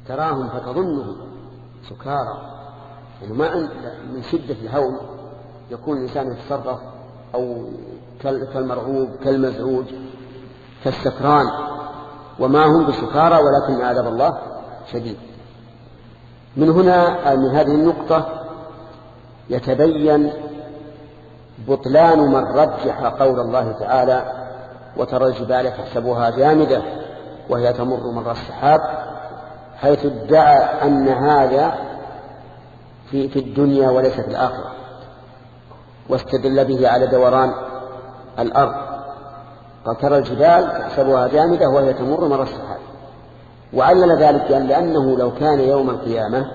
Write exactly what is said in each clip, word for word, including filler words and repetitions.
تراهم فتظنهم سكارى، يعني ما من شدة الهول يكون الإنسان يتصرف أو كالمرعوب كالمزعوج كالسكران، وما هم بسكارى ولكن عذاب الله شديد. من هنا من هذه النقطة يتبين بطلان من رجح قول الله تعالى وترى الجبال تحسبها جامدة وهي تمر مر السحاب، حيث ادعى أن هذا في, في الدنيا وليس في الآخرة، واستدل به على دوران الأرض. فترى الجبال تحسبها جامدة وهي تمر مر السحاب، وعلل ذلك يعني لأنه لو كان يوم القيامة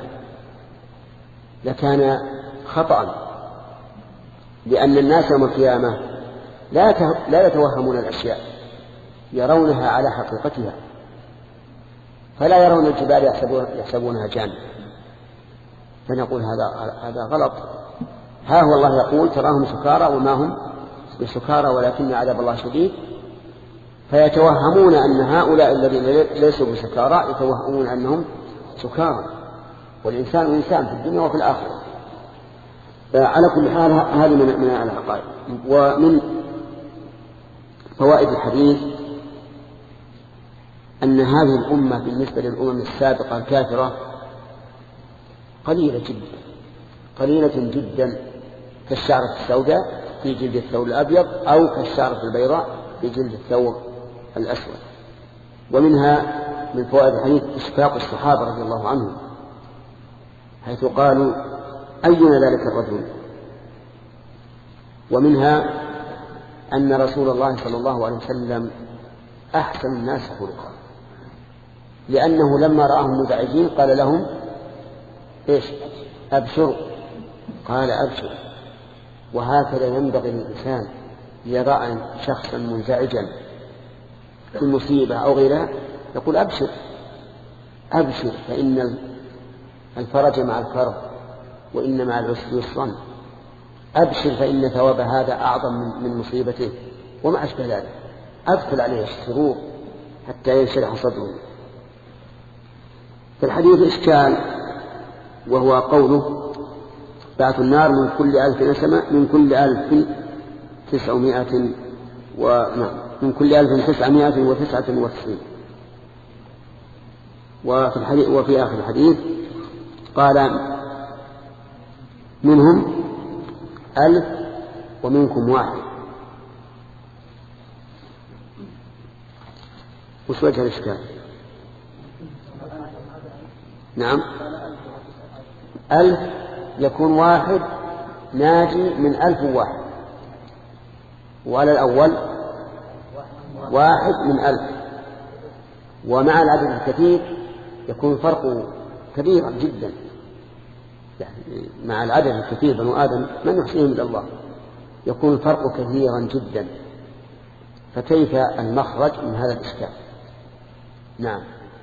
لكان خطأ، لأن الناس يوم القيامة لا يتوهمون الأشياء، يرونها على حقيقتها، فلا يرون الجبال يحسبونها جامدة، فنقول هذا هذا غلط. ها هو الله يقول تراهم سكارى وما هم بسكارى ولكن عذاب الله شديد، فيتوهمون أن هؤلاء الذين ليسوا بسكارى يتوهمون أنهم سكارى، والإنسان إنسان في الدنيا وفي الآخرة. على كل حال هذه من من العقائد. ومن فوائد الحديث أن هذه الأمة بالنسبة للأمم السابقة الكافرة قليلة جدا قليلة جدا كالشعرة السوداء في جلد الثور الأبيض أو كالشعرة البيضاء في جلد الثور الأسود. ومنها من فوائد الحديث إشفاق الصحابة رضي الله عنهم، حيث قالوا أينا ذلك الرجل. ومنها أن رسول الله صلى الله عليه وسلم أحسن الناس خلقا، لأنه لما رآهم مزعجين قال لهم إيش؟ أبشروا. قال أبشر. وهكذا ينبغي للإنسان يرى شخصا منزعجا في مصيبة أو غيرها يقول أبشر أبشر فإن الفرج مع الكرب وإن مع العسر يسرا، أبشر فإن ثواب هذا أعظم من مصيبته وما أشبه ذلك. أدخل عليه السرور حتى ينشرح صدره. في الحديث إشكال، وهو قوله بعث النار من كل ألف نسمة من كل ألف تسعمائة ونعم من كل ألف تسعمائة وتسعة وتسعين. وفي الحديث وفي آخر الحديث قال منهم ألف ومنكم واحد. وش وجه الإشكال؟ نعم ألف يكون واحد ناجي من ألف واحد، وعلى الأول واحد من ألف، ومع العدد الكثير يكون فرق كبير جدا، يعني مع العدد الكثير بنو آدم من يحصيهم إلا الله يكون الفرق كثيرا جدا، فكيف المخرج من هذا الإشكال؟ نعم.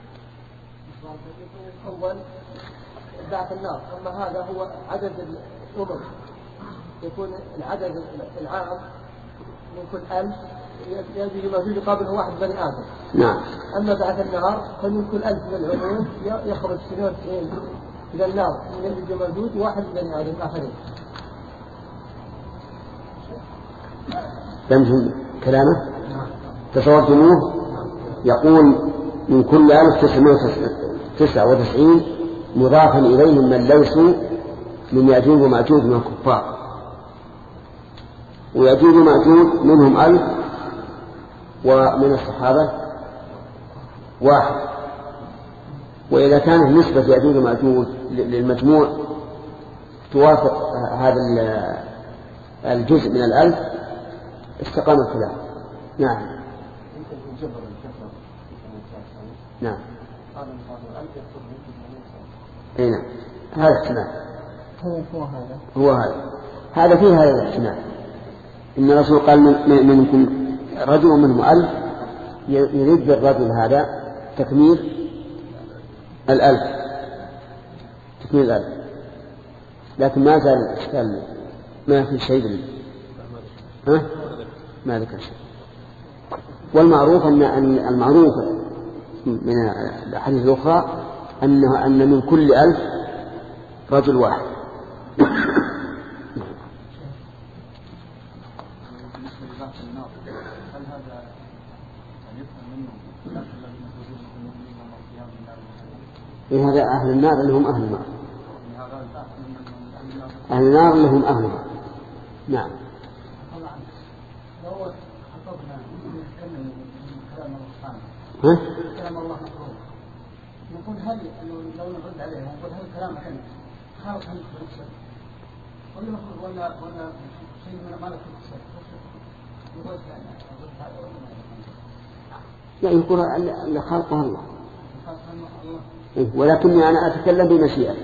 أول بعث النار، أما هذا هو عدد الأمم، يكون العدد العام من كل ألف يجي موجود قابله واحد بني آدم. نعم. أما بعث النار فمن كل ألف من العموم يخرج سنون سنين إلى النار من يجي موجود واحد بني آدم آخرين. فهمتم كلامه؟ تصورتموه؟ يقول من كل ألف تسعة وتسعين مضافا إليهم من ليسوا من يأجوج ومأجوج من الكفار، ويأجوج ومأجوج منهم ألف ومن الصحابة واحد. وإذا كانت نسبة يأجوج ومأجوج للمجموع توافق هذا الجزء من الألف استقام الكلام. نعم. نعم. اي نعم، هذا احتمال. هو هذا هو هذا هذا فيه هذا الاحتمال. إن الرسول قال من منكم رجل منهم ألف، يريد بالرجل هذا تكميل الألف تكميل الألف، لكن ما زال الإشكال ما في شيء بال... ها ما ذكر شيء. والمعروف أن المعروف من الأحاديث الأخرى أنه أن من كل ألف رجل واحد. إيه هذا أهل النار اللي هم أهل النار، أهل النار اللي هم أهلها. نعم. ها؟ كلام الله مفروض. نقول هل لو نرد عليه نقول هل كلام كان خالق هل يكسر ولا مفروض ولا ولا شيء من ما له يكسر؟ نقول يعني يقول اللي خلقه الله. إيه ولكني أنا أتكلم بمشيئة.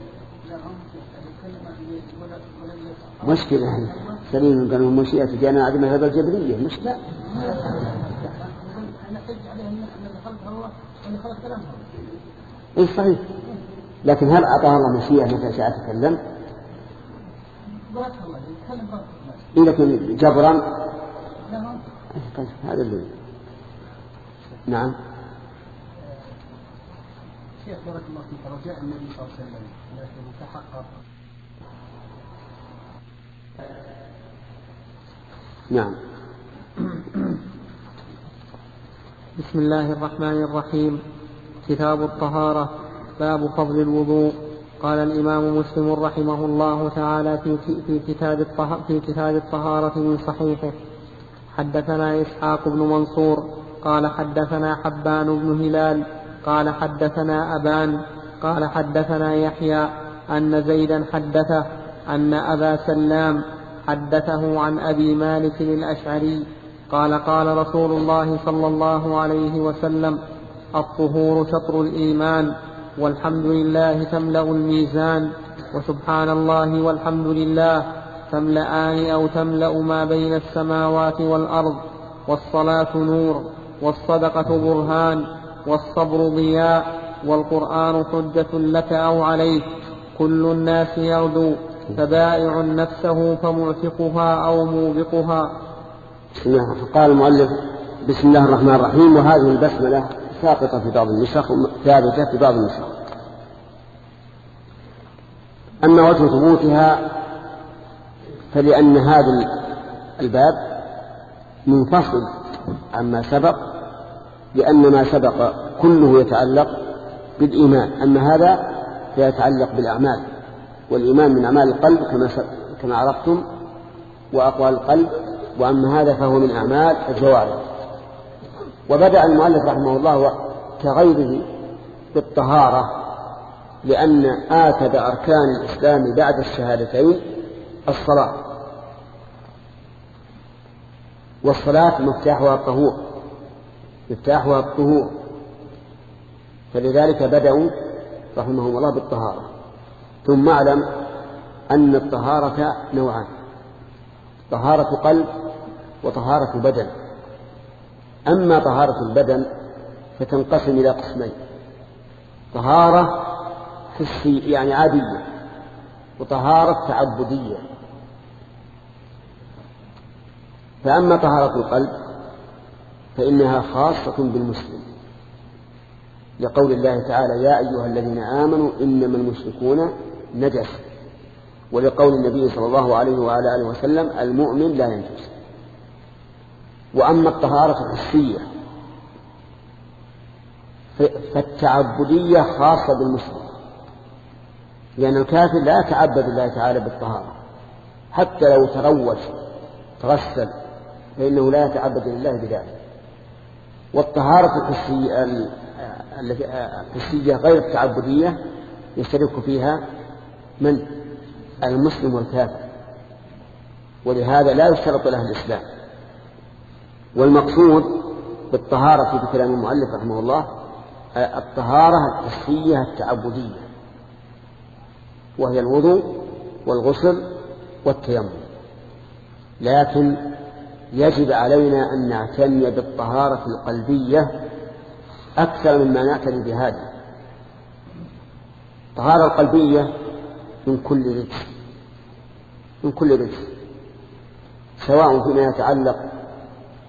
مشكلة هي سليم قالوا مشيئة جانا عدم هذا الجبرية مشكلة. إيه صحيح، لكن هل أعطاها الله مشيئة متى شاء تكلم؟ إيه لكن جبرا طيب هذا اللي نعم. شيخ بارك الله فيك، رجاء النبي صلى الله عليه وسلم لكن تحقق. نعم. بسم الله الرحمن الرحيم. كتاب الطهارة. باب فضل الوضوء. قال الإمام مسلم رحمه الله تعالى في في كتاب في كتاب الطهارة من صحيحه: حدثنا إسحاق بن منصور قال حدثنا حبان بن هلال قال حدثنا أبان قال حدثنا يحيى أن زيدا حدثه أن أبا سلام حدثه عن أبي مالك الأشعري قال قال رسول الله صلى الله عليه وسلم: الطهور شطر الإيمان، والحمد لله تملأ الميزان، وسبحان الله والحمد لله تملأان أو تملأ ما بين السماوات والأرض، والصلاة نور، والصدقة برهان، والصبر ضياء، والقرآن حجة لك أو عليك، كل الناس يغدو فبائع نفسه فمعتقها أو موبقها. بسم الله. قال المؤلف: بسم الله الرحمن الرحيم. وهذه البسملة ساقطة في بعض النسخ ثابتة في بعض النسخ. أما وجه ثبوتها فلأن هذا الباب منفصل عما سبق، لأن ما سبق كله يتعلق بالإيمان، أما هذا فيتعلق بالأعمال، والإيمان من أعمال القلب كما كما عرفتم وأقوال القلب، وأما هذا فهو من أعمال الجوارح. وبدأ المؤلف رحمه الله كغيره بالطهارة، لأن آكد أركان الإسلام بعد الشهادتين الصلاة، والصلاة مفتاحها الطهور مفتاحها الطهور فلذلك بدأوا رحمهم الله بالطهارة. ثم اعلم أن الطهارة نوعان: طهارة قلب وطهارة بدن. أما طهارة البدن فتنقسم إلى قسمين: طهارة حسية يعني عادية، وطهارة تعبدية. فأما طهارة القلب فإنها خاصة بالمسلم، لقول الله تعالى: يا أيها الذين آمنوا إنما المشركون نجس، ولقول النبي صلى الله عليه وعلى آله وسلم: المؤمن لا ينجس. وأما الطهارة الحسية فالتعبدية خاصة بالمسلم، لأن الكافر لا يتعبد الله تعالى بالطهارة، حتى لو تروج تغسل فإنه لا يتعبد لله بذلك. والطهارة الحسية الحسية غير التعبدية يشترك فيها من؟ المسلم والكافر، ولهذا لا يشترط له الإسلام. والمقصود بالطهارة في كلام المؤلف رحمه الله الطهارة الحسية التعبدية، وهي الوضوء والغسل والتيمم. لكن يجب علينا أن نعتني بالطهارة القلبية أكثر مما نعتني بهذه. الطهارة القلبية من كل رجس من كل رجس سواء فيما يتعلق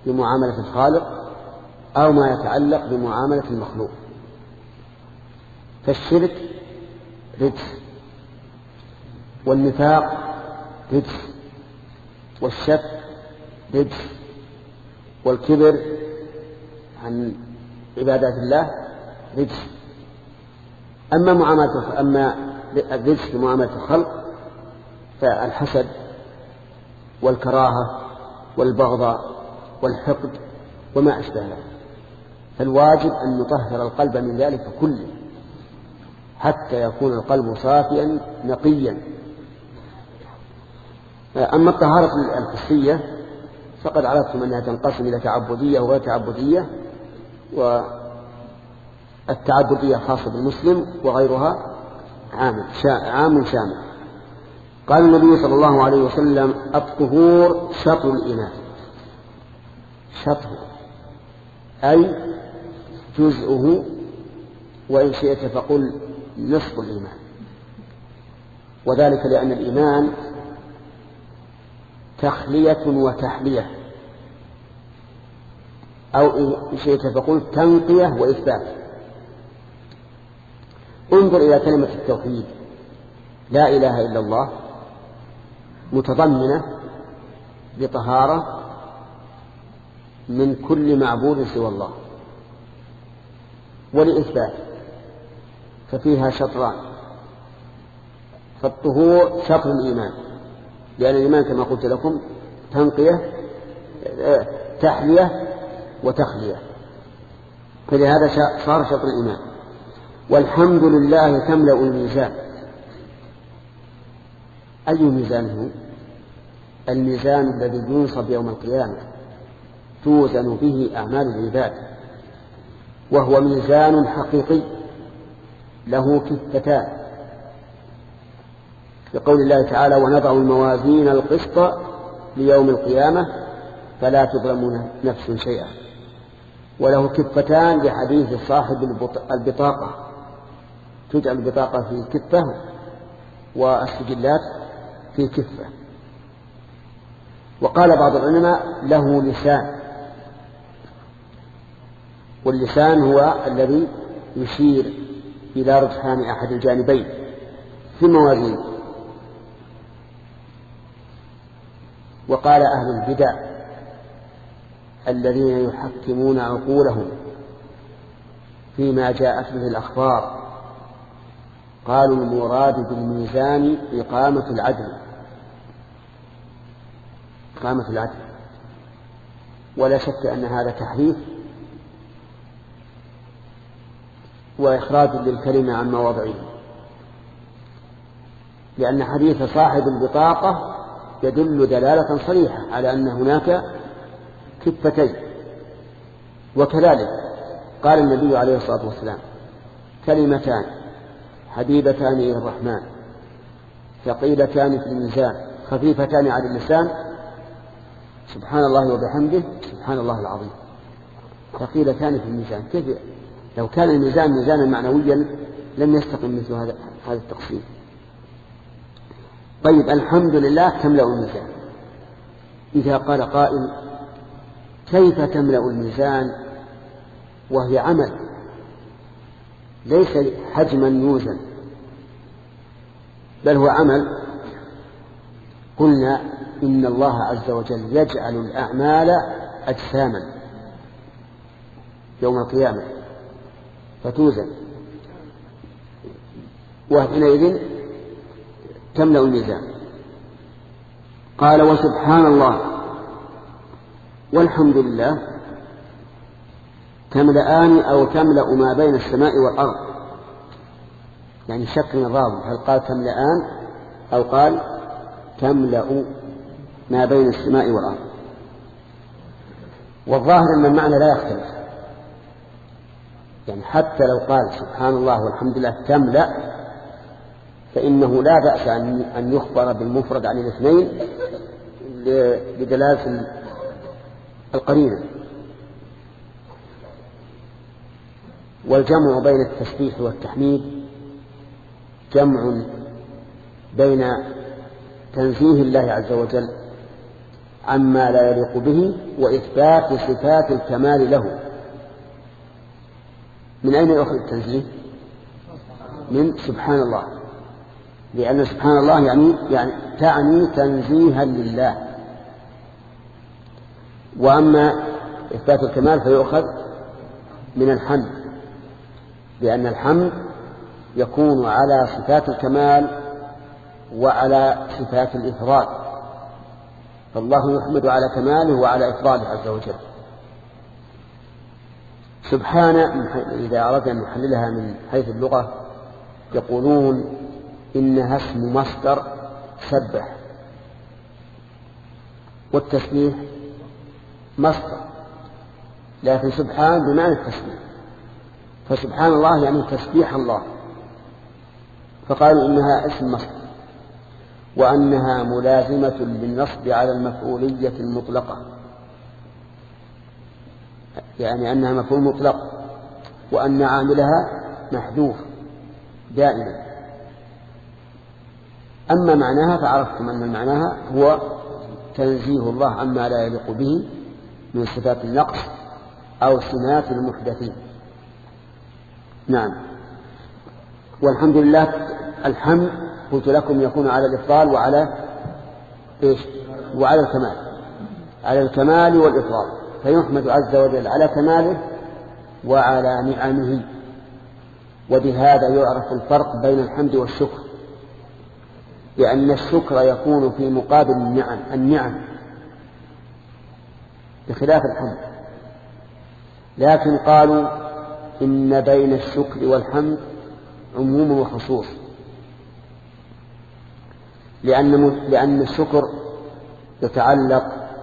بمعاملة الخالق أو ما يتعلق بمعاملة المخلوق. فالشرك رجس، والنفاق رجس، والشك رجس، والكبر عن عبادات الله رجس. أما معاملة أما الرجس في معاملة الخلق فالحسد والكراهة والبغضاء والحقد وما أشبه ذلك. فالواجب أن نطهر القلب من ذلك كله حتى يكون القلب صافيا نقيا. أما الطهارة الحسية فقد عرفتم أنها تنقسم إلى تعبدية وغير تعبدية، والتعبدية خاصة بالمسلم وغيرها عام شامل. قال النبي صلى الله عليه وسلم: الطهور شطر الإيمان. شطر أي جزءه، وإن شئت فقل نصف الإيمان، وذلك لأن الإيمان تخلية وتحلية، أو إن شئت فقل تنقية وإثبات. انظر إلى كلمة التوحيد، لا إله إلا الله، متضمنة بطهارة من كل معبود سوى الله، ولإثبات ففيها شطران. فالطهور شطر الإيمان، لأن الإيمان كما قلت لكم تنقية تحلية وتخلية، فلهذا صار شطر الإيمان. والحمد لله تملأ الميزان. أي ميزان هو؟ الميزان الذي ينصب يوم القيامة توزن به أعمال العباد، وهو ميزان حقيقي له كفتان، لقول الله تعالى: ونضع الموازين القسط ليوم القيامة فلا تظلم نفس شيئا. وله كفتان لحديث صاحب البطاقة، تجعل البطاقة في كفة والسجلات في كفة. وقال بعض العلماء: له لسان، واللسان هو الذي يشير إلى رجحان أحد الجانبين في الموازين. وقال أهل البدع الذين يحكمون عقولهم فيما جاءت به الأخبار، قالوا: المراد بالميزان إقامة العدل، إقامة العدل. ولا شك أن هذا تحريف وإخراج للكلمة عن مواضعه، لأن حديث صاحب البطاقة يدل دلالة صريحة على أن هناك كفتين. وكذلك قال النبي عليه الصلاة والسلام: كلمتان حبيبتان إلى الرحمن ثقيلتان في الميزان خفيفتان على اللسان سبحان الله وبحمده سبحان الله العظيم. ثقيلتان في الميزان، كيف لو كان الميزان ميزانا معنويا لم يستقم مثل هذا هذا التقسيم. طيب، الحمد لله تملأ الميزان. إذا قال قائل: كيف تملأ الميزان وهي عمل ليس حجما يوزن بل هو عمل؟ قلنا: إن الله عز وجل يجعل الأعمال أجساما يوم القيامة فتوزن، وحينئذ تملأ الميزان. قال: وسبحان الله والحمد لله تملأان أو تملأ ما بين السماء والأرض. يعني شك من الراوي، هل قال تملأان أو قال تملأ ما بين السماء والأرض؟ والظاهر أن المعنى لا يختلف، يعني حتى لو قال سبحان الله والحمد لله تملأ فإنه لا بأس أن يخبر بالمفرد عن الاثنين لدلالة القرينة. والجمع بين التسبيح والتحميد جمع بين تنزيه الله عز وجل عما لا يليق به وإثبات صفات الكمال له. من أين يأخذ التنزيه؟ من سبحان الله، لأن سبحان الله يعني, يعني تعني تنزيها لله. وأما إثبات الكمال فيؤخذ من الحمد، لأن الحمد يكون على صفات الكمال وعلى صفات الإفراد، فالله يحمد على كماله وعلى إفراده عز وجل. سبحان إذا أردنا أن نحللها من حيث اللغة يقولون إنها اسم مصدر سبح، والتسبيح مصدر، لكن سبحان بمعنى التسبيح، فسبحان الله يعني تسبيح الله، فقالوا إنها اسم مصدر، وأنها ملازمة للنصب على المفعولية المطلقة، يعني أنها مفعول مطلق، وأن عاملها محذوف دائما. أما معناها فعرفتم أن معناها هو تنزيه الله عما لا يليق به من صفات النقص أو سمات المحدثين. نعم. والحمد لله، الحمد قلت لكم يكون على الإفضال وعلى إيش؟ وعلى الكمال، على الكمال والإفضال، فيحمد عز وجل على كماله وعلى نعمه. وبهذا يعرف الفرق بين الحمد والشكر، لأن الشكر يكون في مقابل النعم النعم بخلاف الحمد. لكن قالوا إن بين الشكر والحمد عموم وخصوص، لأن لأن الشكر يتعلق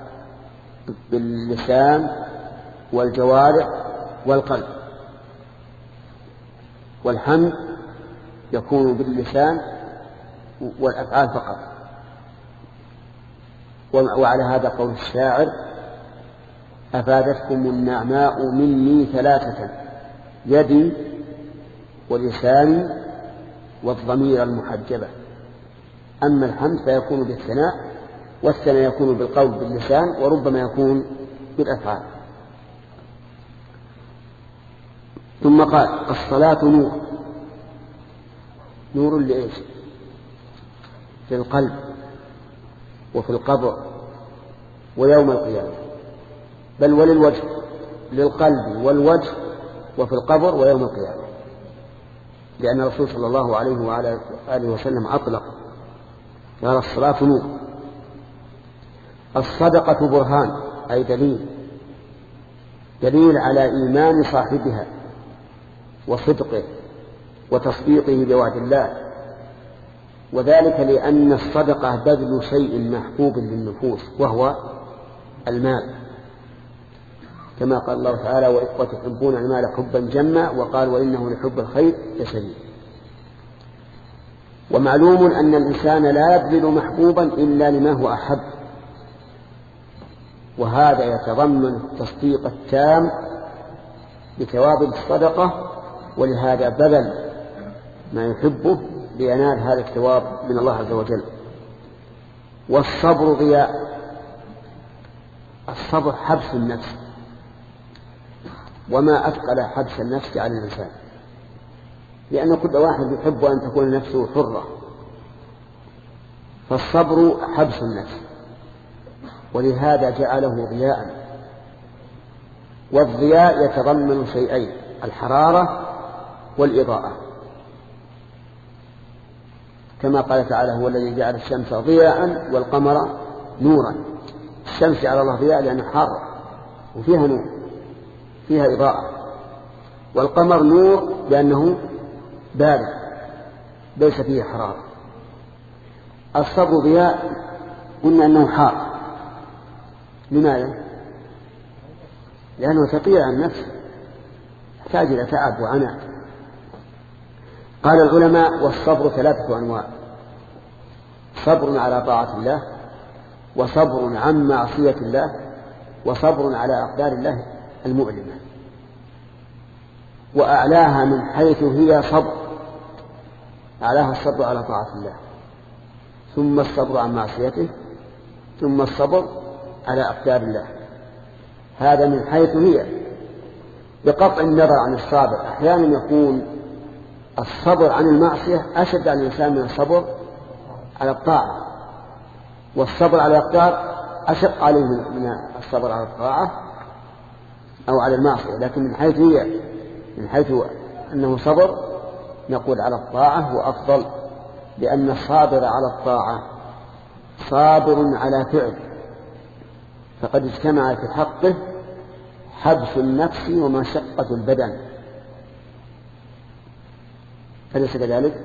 باللسان والجوارح والقلب، والحمد يكون باللسان والأفعال فقط. وعلى هذا قول الشاعر: أفادتكم النعماء مني ثلاثة، يدي ولساني والضمير المحجبة. أما الحمد فيكون بالثناء، والثناء يكون بالقول باللسان، وربما يكون بالأفعال. ثم قال: الصلاة نور. نور لإيش؟ في القلب وفي القبر ويوم القيامة، بل وللوجه، للقلب والوجه وفي القبر ويوم القيامة، لأن الرسول صلى الله عليه وعلى آله وسلم أطلق قال: الصلاة نور. الصدقة برهان، أي دليل، دليل على إيمان صاحبها وصدقه وتصديقه بوعد الله، وذلك لأن الصدقة بذل شيء محبوب للنفوس وهو المال، كما قال الله تعالى: وتحبون المال حبا جما، وقال: وإنه لحب الخير لشديد. ومعلوم أن الإنسان لا يبذل محبوبا إلا لما هو أحب، وهذا يتضمن التصديق التام بثواب الصدقة، ولهذا بذل ما يحبه لينال هذا الثواب من الله عز وجل. والصبر ضياء. الصبر حبس النفس، وما أثقل حبس النفس على الإنسان، لأن كل واحد يحب أن تكون نفسه حرة، فالصبر حبس النفس، ولهذا جعله ضياء. والضياء يتضمن شيئين: الحرارة والإضاءة، كما قال تعالى: هو الذي جعل الشمس ضياء والقمر نورا. الشمس على الله ضياء لأنها حارة وفيها نور، فيها إضاءة، والقمر نور لأنه بارد ليس فيه حرارة. الصبر ضياء قلنا أنه حار، لماذا؟ لأنه ثقيل عن النفس، يحتاج إلى تعب وعناء. قال العلماء: والصبر ثلاثة أنواع: صبر على طاعة الله، وصبر عن معصية الله، وصبر على أقدار الله المؤلمة. وأعلاها من حيث هي صبر، أعلاها الصبر على طاعة الله، ثم الصبر عن معصيته، ثم الصبر على أقدار الله. هذا من حيث هي، بقطع النظر عن الصابر. أحيانا يكون الصبر عن المعصية أشد على الإنسان من الصبر على الطاعة، والصبر على الأقدار أشق عليه من الصبر على الطاعة أو على المعصية. لكن من حيث هي من حيث أنه صبر نقول على الطاعة هو أفضل، لأن الصابر على الطاعة صابر على فعل، فقد اجتمع في حقه حبس النفس ومشقة البدن، أليس كذلك؟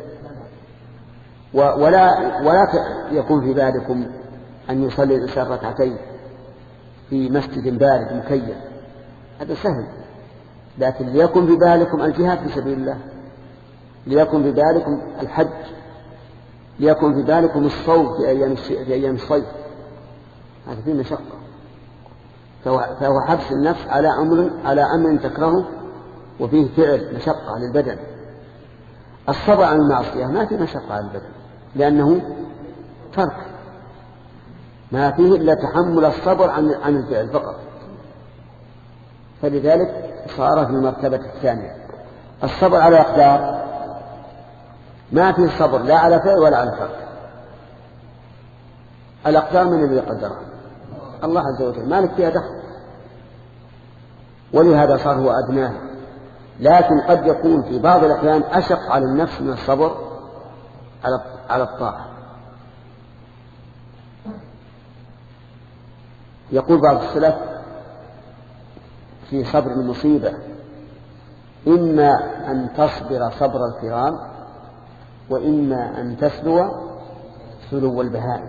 ولا ولا يكون في بالكم أن يصلي الإنسان ركعتين في مسجد بارد مكيف، هذا سهل، لكن ليكن في بالكم الجهاد في سبيل الله، ليكن في بالكم الحج، ليكن في بالكم الصوم في أيام في أيام الصيف، هذا فيه مشقة، فهو حبس النفس على أمر على أمر تكرهه وفيه فعل مشقة للبدن. الصبر عن المعصية ما فيه مشقة على البدن، لأنه ترك، ما فيه إلا تحمل الصبر عن عن الفعل فقط، فلذلك صار في المرتبة الثانية. الصبر على الأقدار ما فيه صبر لا على فعل ولا على ترك. الأقدار من الذي قدرها؟ الله عز وجل، مالك فيها دخل، ولهذا صار هو أدناه. لكن قد يكون في بعض الأحيان أشق على النفس من الصبر على على الطاعة. يقول بعض السلف في صبر المصيبة: إما أن تصبر صبر الكرام، وإما أن تسلو سلو البهائم.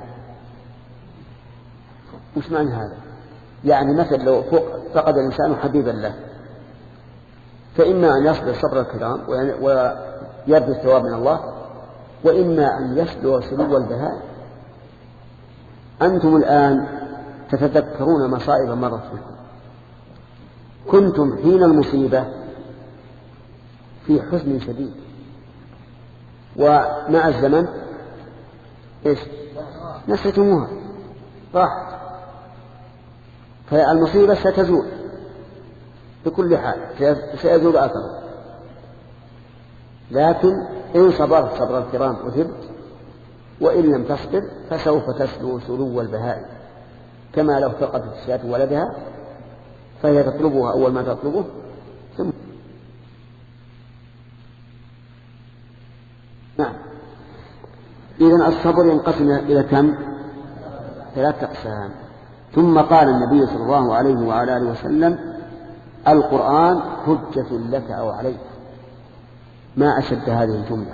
وش معنى هذا؟ يعني مثل لو فقد الإنسان حبيبا له، فإما أن يصبر صبر الكرام ويرجو الثواب من الله، وإما أن يسلو سلو البهائم. أنتم الآن تتذكرون مصائب مرت بكم، كنتم حين المصيبة في حزن شديد، ومع الزمن إيش نسيتموها، راح، فالمصيبة ستزول بكل حال، سيزول أثره. لكن إن صبرت صبر الكرام أثبت، وإن لم تصبر فسوف تسلو سلو البهائم، كما لو فقدت الشاة ولدها فهي تطلبها أول ما تطلبه ثم. نعم. إذن الصبر ينقسم إلى كم؟ ثلاثة أقسام. ثم قال النبي صلى الله عليه وعلى آله وسلم: القرآن حجة لك أو عليك. ما أشد هذه الجملة.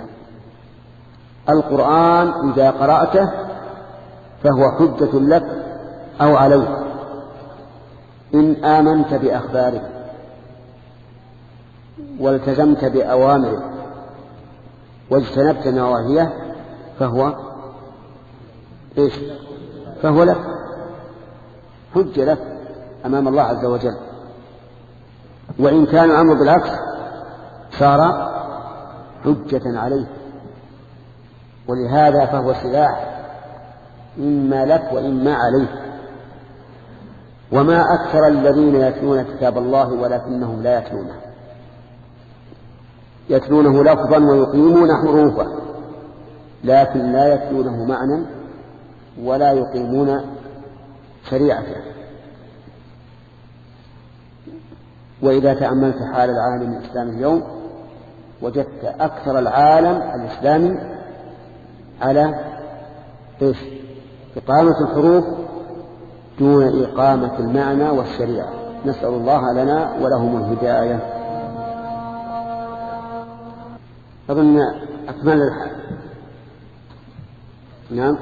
القرآن إذا قرأته فهو حجة لك أو عليك إن آمنت بأخباره والتزمت بأوامره واجتنبت نواهيه، فهو إيش؟ فهو لك، حجة لك أمام الله عز وجل. وإن كان الأمر بالعكس صار حجة عليه، ولهذا فهو سلاح إما لك وإما عليك. وما أكثر الذين يتلون كتاب الله ولكنهم لا يتلونه، يتلونه لفظا ويقيمون حروفه، لكن لا يتلونه معنى ولا يقيمون شريعته. وإذا تأملت حال العالم الإسلامي اليوم وجدت أكثر العالم الإسلامي على إيش؟ إقامة الحروف دون إقامة المعنى والشريعة. نسأل الله لنا ولهم الهداية. أظن أكمل الحال. نعم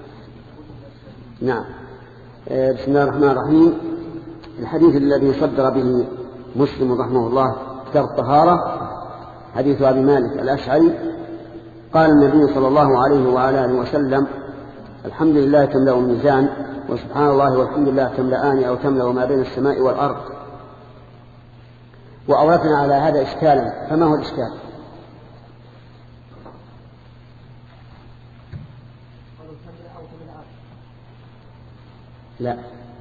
نعم. بسم الله الرحمن الرحيم. الحديث الذي صدر به مسلم رحمه الله كتاب الطهارة حديث أبي مالك الأشعري قال النبي صلى الله عليه وعلى آله وسلم: الحمد لله تملأ الميزان، وسبحان الله والحمد لله تملأان أو تملأ ما بين السماء والأرض. وأوردنا على هذا إشكالا، فما هو الإشكال؟ لا،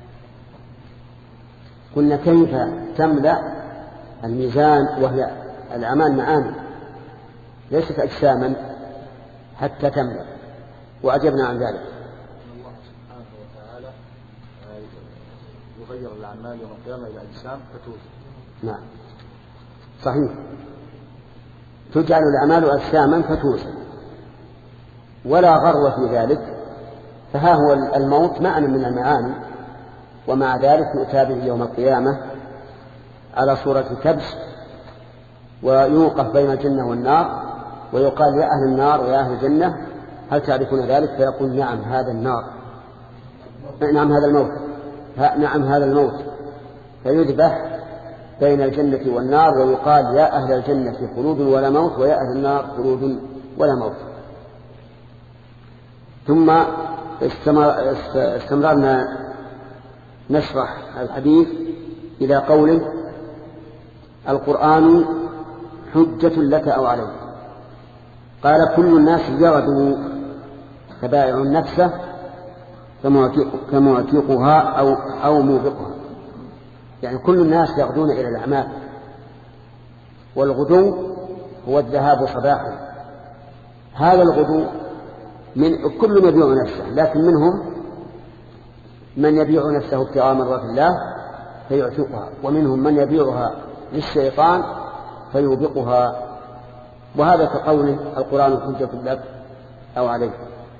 قلنا كيف تملأ الميزان وهي الأعمال معاني، ليست أجساما حتى تملأ، وأجبنا عن ذلك. الله سبحانه وتعالى يغير الأعمال يوم القيامة إلى أجسام فتوزن. نعم صحيح، تجعل الأعمال أجساما فتوزن، ولا غرو في ذلك، فها هو الموت معنى من المعاني، ومع ذلك يؤتى به يوم القيامة على صورة كبش، ويوقف بين الجنة والنار، ويقال يا أهل النار ويا أهل الجنة هل تعرفون ذلك؟ فيقول نعم هذا النار، نعم هذا الموت، نعم هذا الموت، فيذبح بين الجنة والنار، ويقال يا أهل الجنة خلود ولا موت، ويا أهل النار خلود ولا موت. ثم استمررنا نشرح الحديث إلى قوله القرآن حجة لك أو عليك. قال كل الناس يغدو فبائع نفسه كمعتقها أو, أو موبقها، يعني كل الناس يغدون إلى الأعمال، والغدو هو الذهاب صباحا. هذا الغدو من كل يبيع نفسه، لكن منهم من يبيع نفسه ابتغاء مرضات الله فيعتقها، ومنهم من يبيعها للشيطان فيوبقها، وهذا كقوله القرآن حجة لك أو عليك.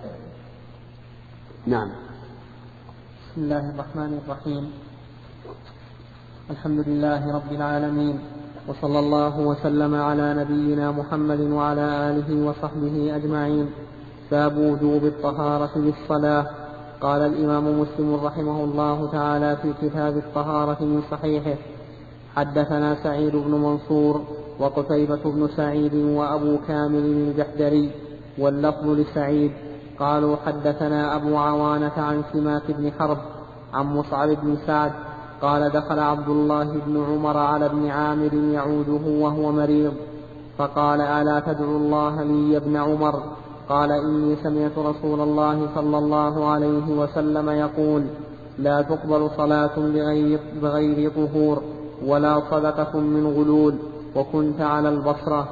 نعم. بسم الله الرحمن الرحيم، الحمد لله رب العالمين، وصلى الله وسلم على نبينا محمد وعلى آله وصحبه أجمعين. باب وجوب الطهارة للصلاة. قال الإمام مسلم رحمه الله تعالى في كتاب الطهارة من صحيحه: حدثنا سعيد بن منصور وقتيبة بن سعيد وأبو كامل الجحدري، واللفظ لسعيد، قالوا حدثنا أبو عوانة عن سماك بن حرب عن مصعب بن سعد قال دخل عبد الله بن عمر على ابن عامر يعوده وهو مريض، فقال ألا تدعو الله لي يا ابن عمر؟ قال إني سمعت رسول الله صلى الله عليه وسلم يقول لا تقبل صلاة بغير, بغير طهور ولا صدقة من غلول، وكنت على البصرة.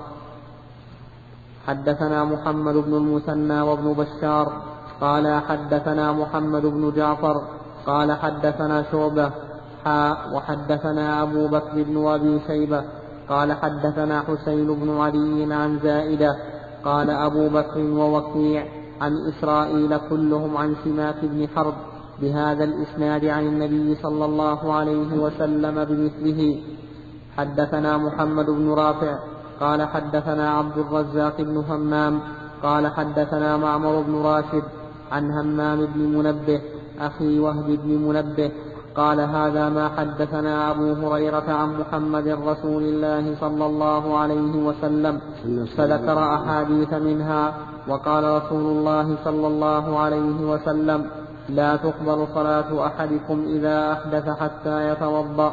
حدثنا محمد بن المثنى وابن بشار قال حدثنا محمد بن جعفر قال حدثنا شعبة حاء وحدثنا أبو بكر بن أبي شيبة قال حدثنا حسين بن علي عن زائدة قال أبو بكر ووكيع عن إسرائيل كلهم عن سماك بن حرب بهذا الإسناد عن النبي صلى الله عليه وسلم بمثله. حدثنا محمد بن رافع قال حدثنا عبد الرزاق بن همام قال حدثنا معمر بن راشد عن همام بن منبه أخي وهب بن منبه قال هذا ما حدثنا أبو هريرة عن محمد رسول الله صلى الله عليه وسلم، فذكر أحاديث منها، وقال رسول الله صلى الله عليه وسلم لا تقبل صلاة أحدكم إذا أحدث حتى يتوضأ.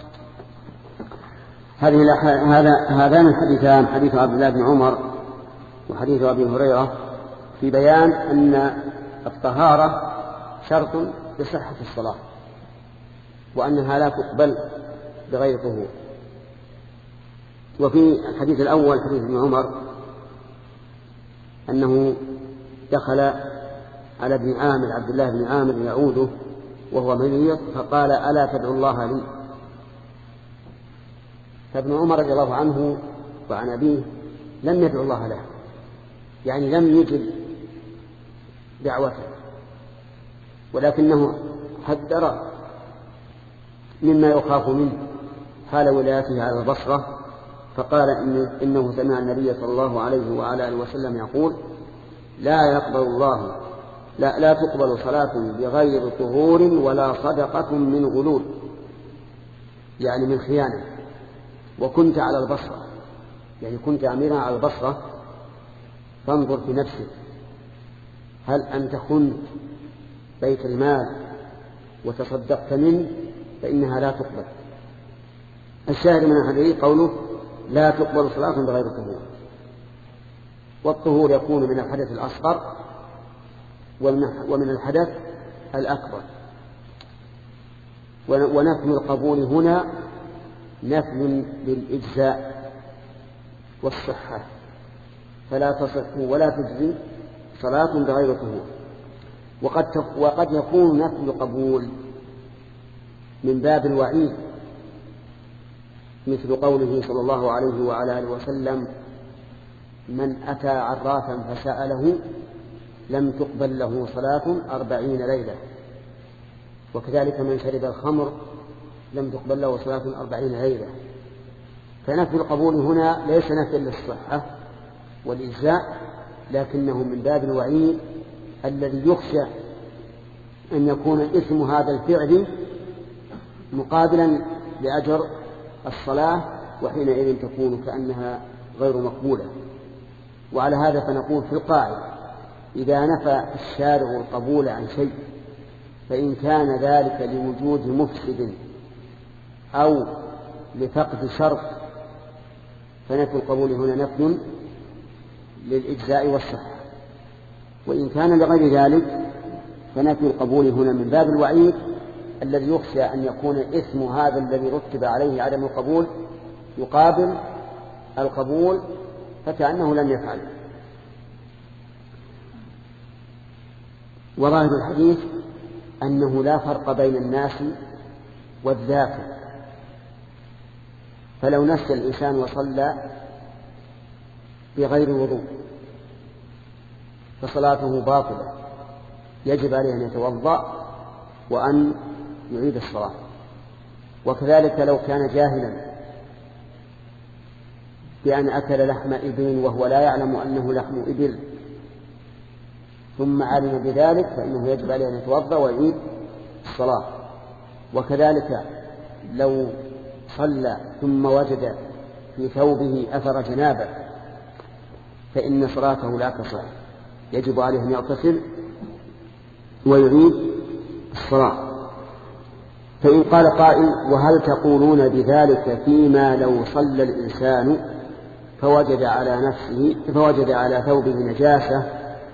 هذه هذا هذان الحديثان، حديث عبد الله بن عمر وحديث أبي هريرة، في بيان أن الطهارة شرط لصحة الصلاة، وأنها لا تقبل بغير طهور. وفي الحديث الأول حديث ابن عمر أنه دخل على ابن عامر عبد الله بن عامر يعوده وهو مريض، فقال ألا تدعو الله لي؟ فابن عمر رضي الله عنه وعن أبيه لم يدعو الله له، يعني لم يجب دعوته، ولكنه حذر مما يخاف منه حال ولايته على البصرة، فقال إن إنه سمع النبي صلى الله عليه وعلى آله وسلم يقول لا يقبل الله لا, لا تقبل صلاة بغير طهور ولا صدقة من غلول، يعني من خيانة. وكنت على البصرة، يعني كنت أميرا على البصرة، فانظر في نفسك هل أنت خنت بيت المال وتصدقت منه؟ فإنها لا تقبل. الشاهد من الحديث قوله لا تقبل صلاة بغير طهور، والطهور يكون من الحدث الأصغر ومن الحدث الأكبر، ونفي القبول هنا نفي للإجزاء والصحة، فلا تصح ولا تجزي صلاة بغير طهور. وقد وقد يكون نفي القبول من باب الوعيد، مثل قوله صلى الله عليه وعلى آله وسلم: من أتى عرافا فسأله لم تقبل له صلاة أربعين ليلة. وكذلك من شرب الخمر لم تقبل له صلاة أربعين ليلة. فنفي القبول هنا ليس نفي للصحة والإجزاء، لكنه من باب الوعيد الذي يخشى أن يكون اسم هذا الفعل مقابلا لأجر الصلاة، وحينئذ تكون كأنها غير مقبولة. وعلى هذا فنقول في القاعدة: إذا نفى الشارع القبول عن شيء فإن كان ذلك لوجود مفسد أو لفقد شرط فنفي القبول هنا نفي للإجزاء والصحة. وإن كان لغير ذلك فنفي القبول هنا من باب الوعيد الذي يخشى أن يكون اسم هذا الذي رتب عليه عدم القبول يقابل القبول فكأنه لم يفعل. وظاهر الحديث أنه لا فرق بين الناس والذاكر، فلو نسي الإنسان وصلى بغير وضوء فصلاته باطلة، يجب عليه أن يتوضأ وأن يعيد الصلاة. وكذلك لو كان جاهلا بأن أكل لحم إبل وهو لا يعلم أنه لحم إبل ثم علم بذلك فإنه يجب عليه أن يتوضأ ويعيد الصلاة. وكذلك لو صلى ثم وجد في ثوبه أثر جنابة فإن صلاته لا تصح، يجب عليه أن يغتسل ويعيد الصلاة. فإن قال قائل: وهل تقولون بذلك فيما لو صلى الإنسان فوجد على نفسه فوجد على ثوبه نجاسة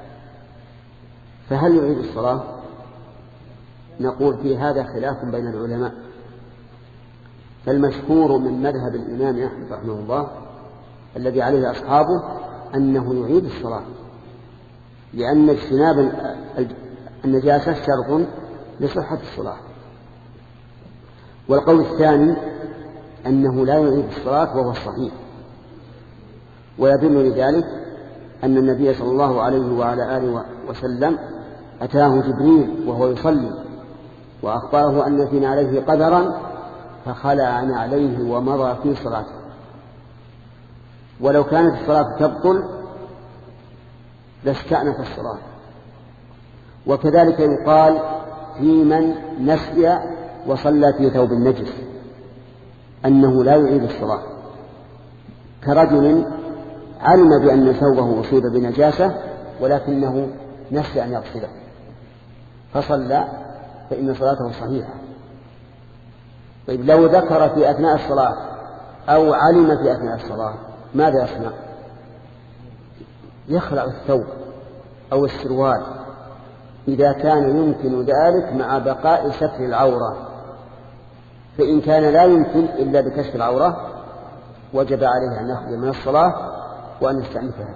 فهل يعيد الصلاة؟ نقول في هذا خلاف بين العلماء. فالمشهور من مذهب الإمام أحمد رحمه الله الذي عليه أصحابه أنه يعيد الصلاة، لأن اجتناب النجاسة شرط لصحة الصلاة. والقول الثاني أنه لا يعيد الصلاة وهو الصحيح، ويدل لذلك أن النبي صلى الله عليه وعلى آله وسلم أتاه جبريل وهو يصلي وأخبره أن في عليه قدرا فخلع عليه ومضى في صلاته. ولو كانت الصلاة تبطل لاستأنف الصلاة. وكذلك يقال في من نسي وصلى في ثوب النجس أنه لا يعيد الصلاة، كرجل علم بأن ثوبه أصيب بنجاسة ولكنه نسي أن يغسله فصلى فإن صلاته صحيحة. طيب لو ذكر في أثناء الصلاة أو علم في أثناء الصلاة ماذا يصنع؟ يخلع الثوب أو السروال إذا كان يمكن ذلك مع بقاء ستر العورة. فإن كان لا يمكن إلا بكشف العورة وجب عليه أن يخرج من الصلاة وأن يستأنفها.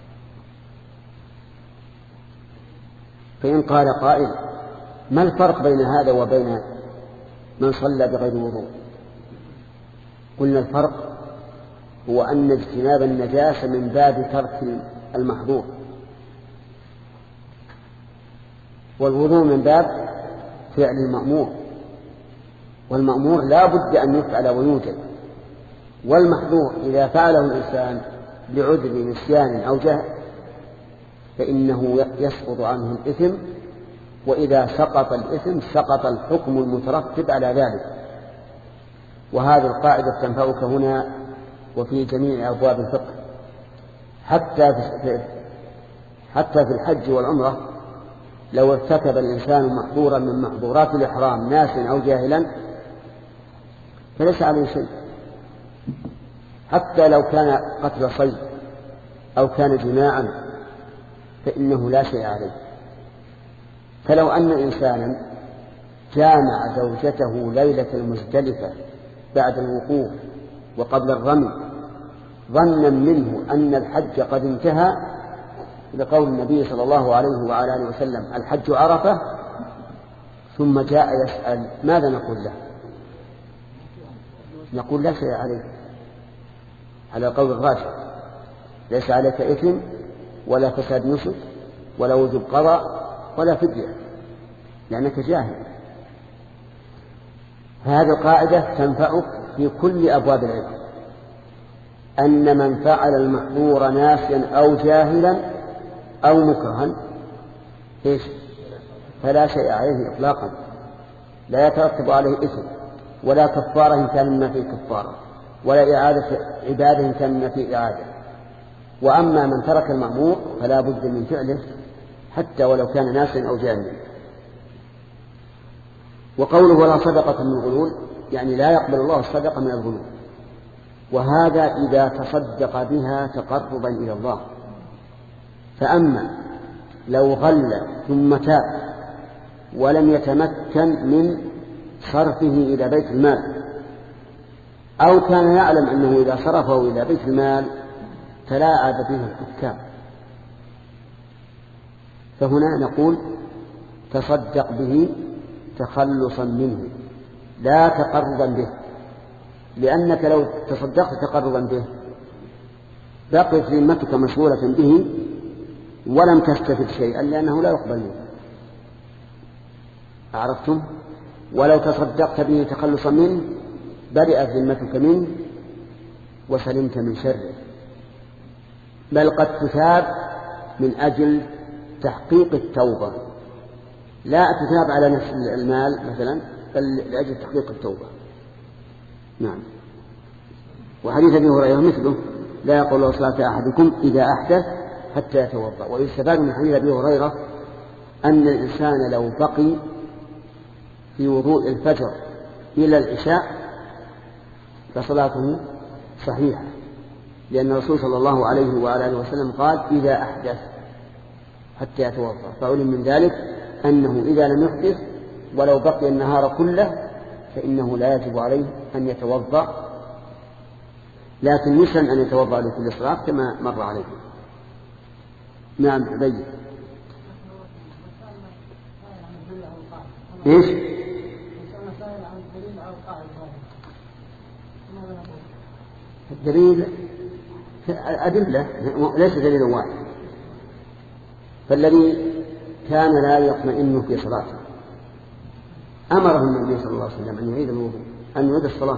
فإن قال قائل: ما الفرق بين هذا وبين من صلى بغير وضوء؟ قلنا الفرق هو أن اجتناب النجاسة من باب ترك المحظور، والوضوء من باب فعل المأمور، والمأمور لا بد أن يفعل ويوجد، والمحظور إذا فعله الإنسان لعذر نسيان أو جهل فإنه يسقط عنه الإثم، وإذا سقط الإثم سقط الحكم المترتب على ذلك. وهذه القاعدة تنفعك هنا وفي جميع أبواب الفقه، حتى في حتى في الحج والعمرة لو ارتكب الإنسان محظورا من محظورات الإحرام ناسا أو جاهلا فليس عليه شيء، حتى لو كان قتل صيد أو كان جماعا فإنه لا شيء عليه. فلو أن إنسانا جامع زوجته ليلة المزدلفة بعد الوقوف وقبل الرمي ظنا منه أن الحج قد انتهى لقول النبي صلى الله عليه وعلى آله وسلم الحج عرفة، ثم جاء يسأل ماذا نقول له؟ نقول لا شيء عليه على القول الراجح، ليس عليك إثم ولا فساد نسك ولا وجوب قضاء ولا فدية لأنك جاهل. هذه القاعدة تنفعك في كل أبواب العلم، أن من فعل المحظور ناسيا أو جاهلا أو مكرها إيش؟ فلا شيء عليه إطلاقا، لا يترتب عليه إثم ولا كفارة إن كان مما فيه كفارة ولا إعادة عبادة إن كان مما فيه إعادة. وأما من ترك المأمور فلا بد من فعله حتى ولو كان ناسيا أو جاهلا. وقوله ولا صدقة من غلول يعني لا يقبل الله الصدقة من الغلول، وهذا إذا تصدق بها تقربا إلى الله. فأما لو غل ثم تاب ولم يتمكن من صرفه إلى بيت المال، أو كان يعلم أنه إذا صرفه إلى بيت المال تلاعب به الحكام، فهنا نقول تصدق به تخلصا منه لا تقربا به، لأنك لو تصدقت تقربا به بقيت ذمتك مشغولة به ولم تستفد شيئا لأنه لا يقبل منه. عرفتم؟ ولو تصدقت به تخلصا منه برئت ذمتك منه وسلمت من شره، بل قد تثاب من أجل تحقيق التوبة، لا تثاب على نفس المال مثلا بل لأجل تحقيق التوبة. نعم. وحديث أبي هريرة مثله لا يقول الله صلاة أحدكم إذا أحدث حتى يتوضأ. ويستفاد من حديث أبي هريرة أن الإنسان لو بقي في وضوء الفجر إلى العشاء فصلاته صحيحة، لأن الرسول صلى الله عليه وآله وسلم قال إذا أحدث حتى يتوضأ، فعلم من ذلك أنه إذا لم يحدث ولو بقي النهار كله فإنه لا يجب عليه أن يتوضأ، لكن يسن أن يتوضأ لكل صلاة كما مر عليه. نعم. أبي إيش؟ الدليل أدلة ليس دليل واحد. فالذي كان لا يطمئن في صلاته أمره النبي صلى الله عليه وسلم أن يعيد الوضوء أن يعيد الصلاة،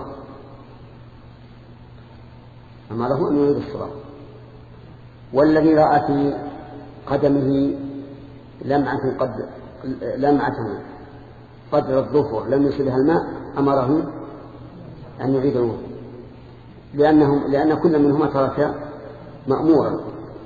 أمره أن يعيد الصلاة. والذي رأى في قدمه لمعة قد لمعة قدر الظفر لم يصلها الماء أمره أن يعيد الوضوء، لأنهم لأن كل منهما ترك مأمورا.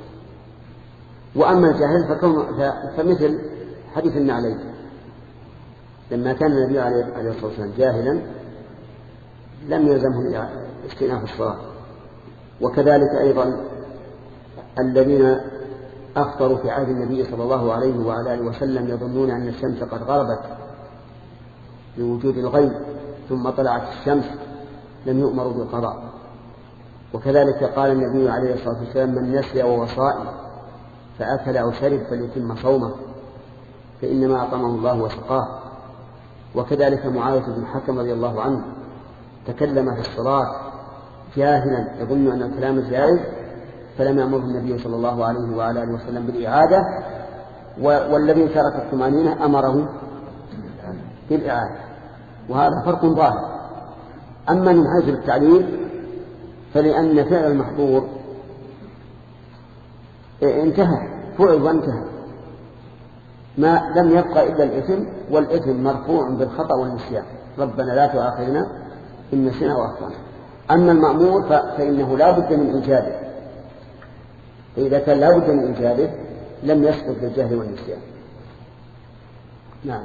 وأما الجاهل فمثل حديث النعلين لما كان النبي عليه الصلاة والسلام جاهلا لم يلزمه استئناف الصلاة. وكذلك أيضا الذين أفطروا في عهد النبي صلى الله عليه وعلى آله وسلم يظنون أن الشمس قد غربت لوجود الغيب ثم طلعت الشمس لم يؤمروا بالقضاء. وكذلك قال النبي عليه الصلاة والسلام من نسي وهو صائم فأكل أو شرب فليتم صومه فإنما أطعمه الله وسقاه. وكذلك معاوية بن الحكم رضي الله عنه تكلم في الصلاة جاهلا يظن أن الكلام جائز فلم يأمره النبي صلى الله عليه وعلى آله وسلم بالإعادة، والذي ترك الطمأنينة أمره بالإعادة، وهذا فرق ظاهر. أما من حيث التعليل فلأن فعل المحظور انتهى فعل وانتهى، ما لم يبقى إلا الإثم، والإثم مرفوع بالخطأ والنسيان، ربنا لا تؤاخذنا إن نسينا وأخطأنا. أما المأمور فإنه لا بد من إيجابه، فإذا كان لا بد من إيجابه لم يسقط بالجهل والنسيان. نعم.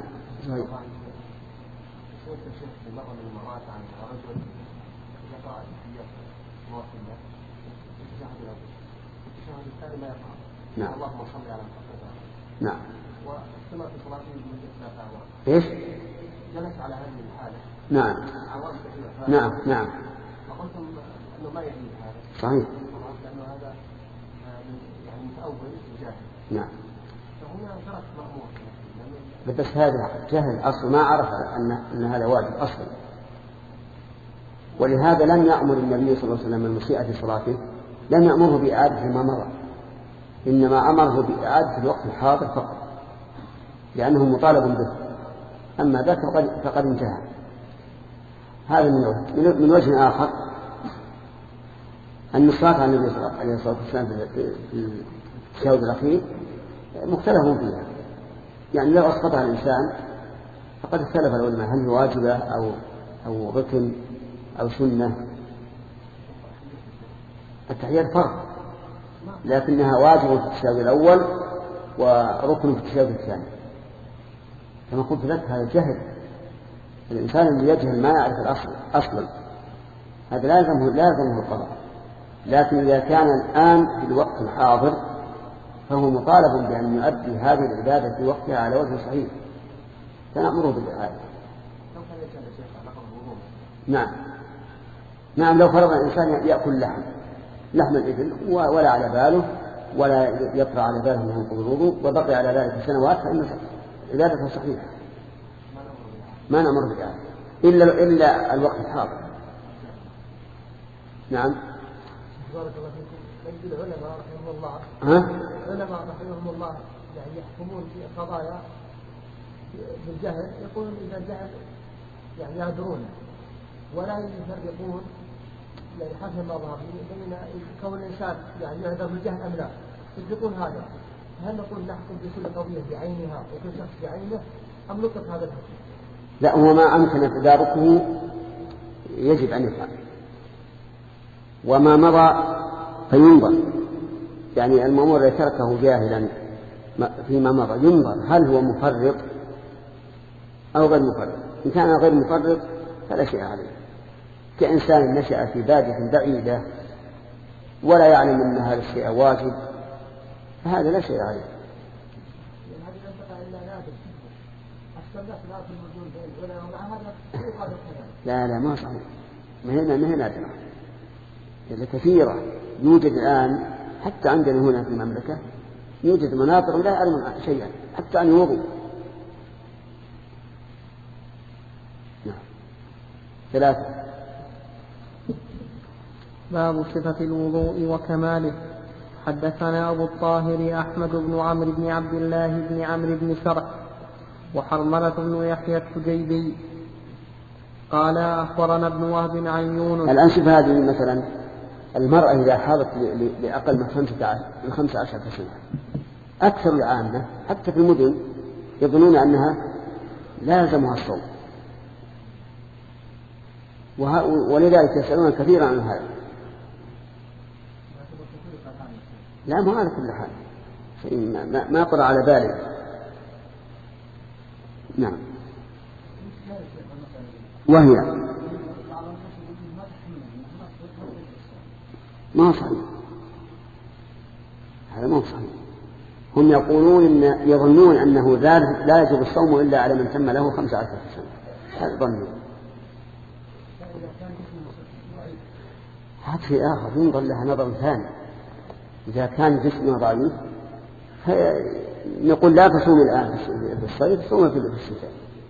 نعم. اللهم صل على محمد. نعم. واستمر في صلاته لمدة ثلاث أعوام. إيش؟ جلس على هذه الحالة. نعم. أعوام كثيرة. نعم. نعم. فقلتم انه ما يعيد هذا. صحيح. لانه هذا يعني متأول وجاهل. نعم. فهنا ترك مأمور. بس هذا جهل أصل، ما عرف أن أن هذا واجب أصلا، ولهذا لم يأمر النبي صلى الله عليه وسلم المسيء في صلاته، لم يأمره بإعادة ما مضى، إنما أمره بإعادة الوقت الحاضر فقط، لأنه مطالب به. أما ذاك فقد, فقد انتهى. هذا من وجه. من وجه آخر أن الصلاة على النبي عليه الصلاة والسلام في التشهد الأخير مختلف فيها، يعني لو أسقطها الإنسان فقد اختلف العلماء هل هي واجبة أو أو ركن أو سنة. التحيات فرق، لكنها واجب في التشهد الأول وركن في التشهد الثاني. كما قلت لك هذا جهل، الإنسان اللي يجهل ما يعرف الأصل أصلا هذا لازمه لازمه القضاء. لكن إذا كان الآن في الوقت الحاضر فهو مطالب بأن يؤدي هذه العبادة في وقتها على وجه صحيح، فنأمره بالإعادة. نعم نعم. لو فرض الإنسان يأكل لحم لحم الإبل ولا على باله ولا يطرأ على باله أنه ينقض الوضوء وبقي على ذلك سنوات، فإن عبادته صحيحة، ما نأمر بالإعادة إلا إلا الوقت الحاضر. نعم. بارك الله فيكم. يجد العلماء رحمهم الله ها؟ العلماء رحمهم الله يعني يحكمون في قضايا بالجهل، يقولون إذا الجهل يعني يعذرونه ولا يفرقون يعني حسب ما ظهر بين كون الإنسان يعني يعذر بالجهل أم لا، يفرقون هذا. هل نقول نحكم في كل قضية بعينها وكل شخص بعينه أم نطلق هذا الحكم؟ لا، هو ما أمكن تداركه يجب أن يفعل، وما مضى فينظر. يعني المأمور الذي تركه جاهلا فيما مضى ينظر هل هو مفرط أو غير مفرط. إن كان غير مفرط فلا شيء عليه، كإنسان نشأ في بادية بعيدة ولا يعلم أن هذا الشيء واجب فهذا لا شيء عليه. لا لا ما صحيح، ما هنا ما هنا نادرة، إذا كثيرة يوجد الآن حتى عندنا هنا في المملكة يوجد مناطق لا يعلم شيئا حتى عن الوضوء. نعم. ثلاثة. باب صفة الوضوء وكماله. حدثنا أبو الطاهر أحمد بن عمرو بن عبد الله بن عمرو بن شرح وحرملة بن يحيى التجيبي قال أخبرنا ابن وهب عن يونس. الآن شوف هذه مثلا المرأة إذا حاضت لأقل من خمسة عشر سنة، أكثر العامة حتى في المدن يظنون أنها لازمها الصوم، ولذلك يسألون كثيرا عن هذا. لا ما على كل حال ما, ما قرأ على باله. نعم. وهي ما صحيح، هذا ما صحيح. هم يقولون إن يظنون أنه لا يجب الصوم إلا على من تم له خمسة عشر سنة، هذا ظنوا. هذا في آخر ينظر لها نظر ثاني. إذا كان جسمه ضعيف نقول لا تصوم الآن في الصيف، صوم في الشتاء.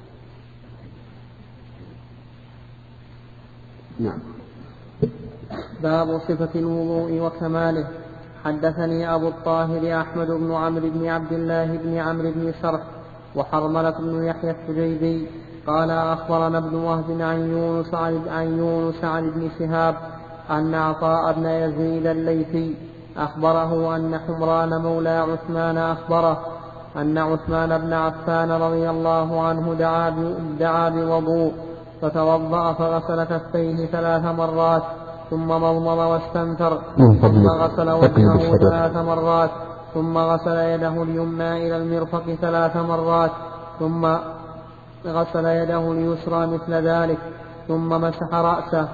نعم. باب صفة الوضوء وكماله. حدثني أبو الطاهر أحمد بن عمرو بن عبد الله بن عمرو بن شرح وحرملة بن يحيى التجيبي قال أخبرنا ابن وهب عن يونس عن يونس عن ابن شهاب أن عطاء بن يزيد الليثي أخبره أن حمران مولى عثمان أخبره أن عثمان بن عفان رضي الله عنه دعا بوضوء فتوضأ فغسل كفيه ثلاث مرات ثم مضمض واستنثر ثم غسل وجهه ثلاث مرات ثم غسل يده اليمنى إلى المرفق ثلاث مرات ثم غسل يده اليسرى مثل ذلك ثم مسح رأسه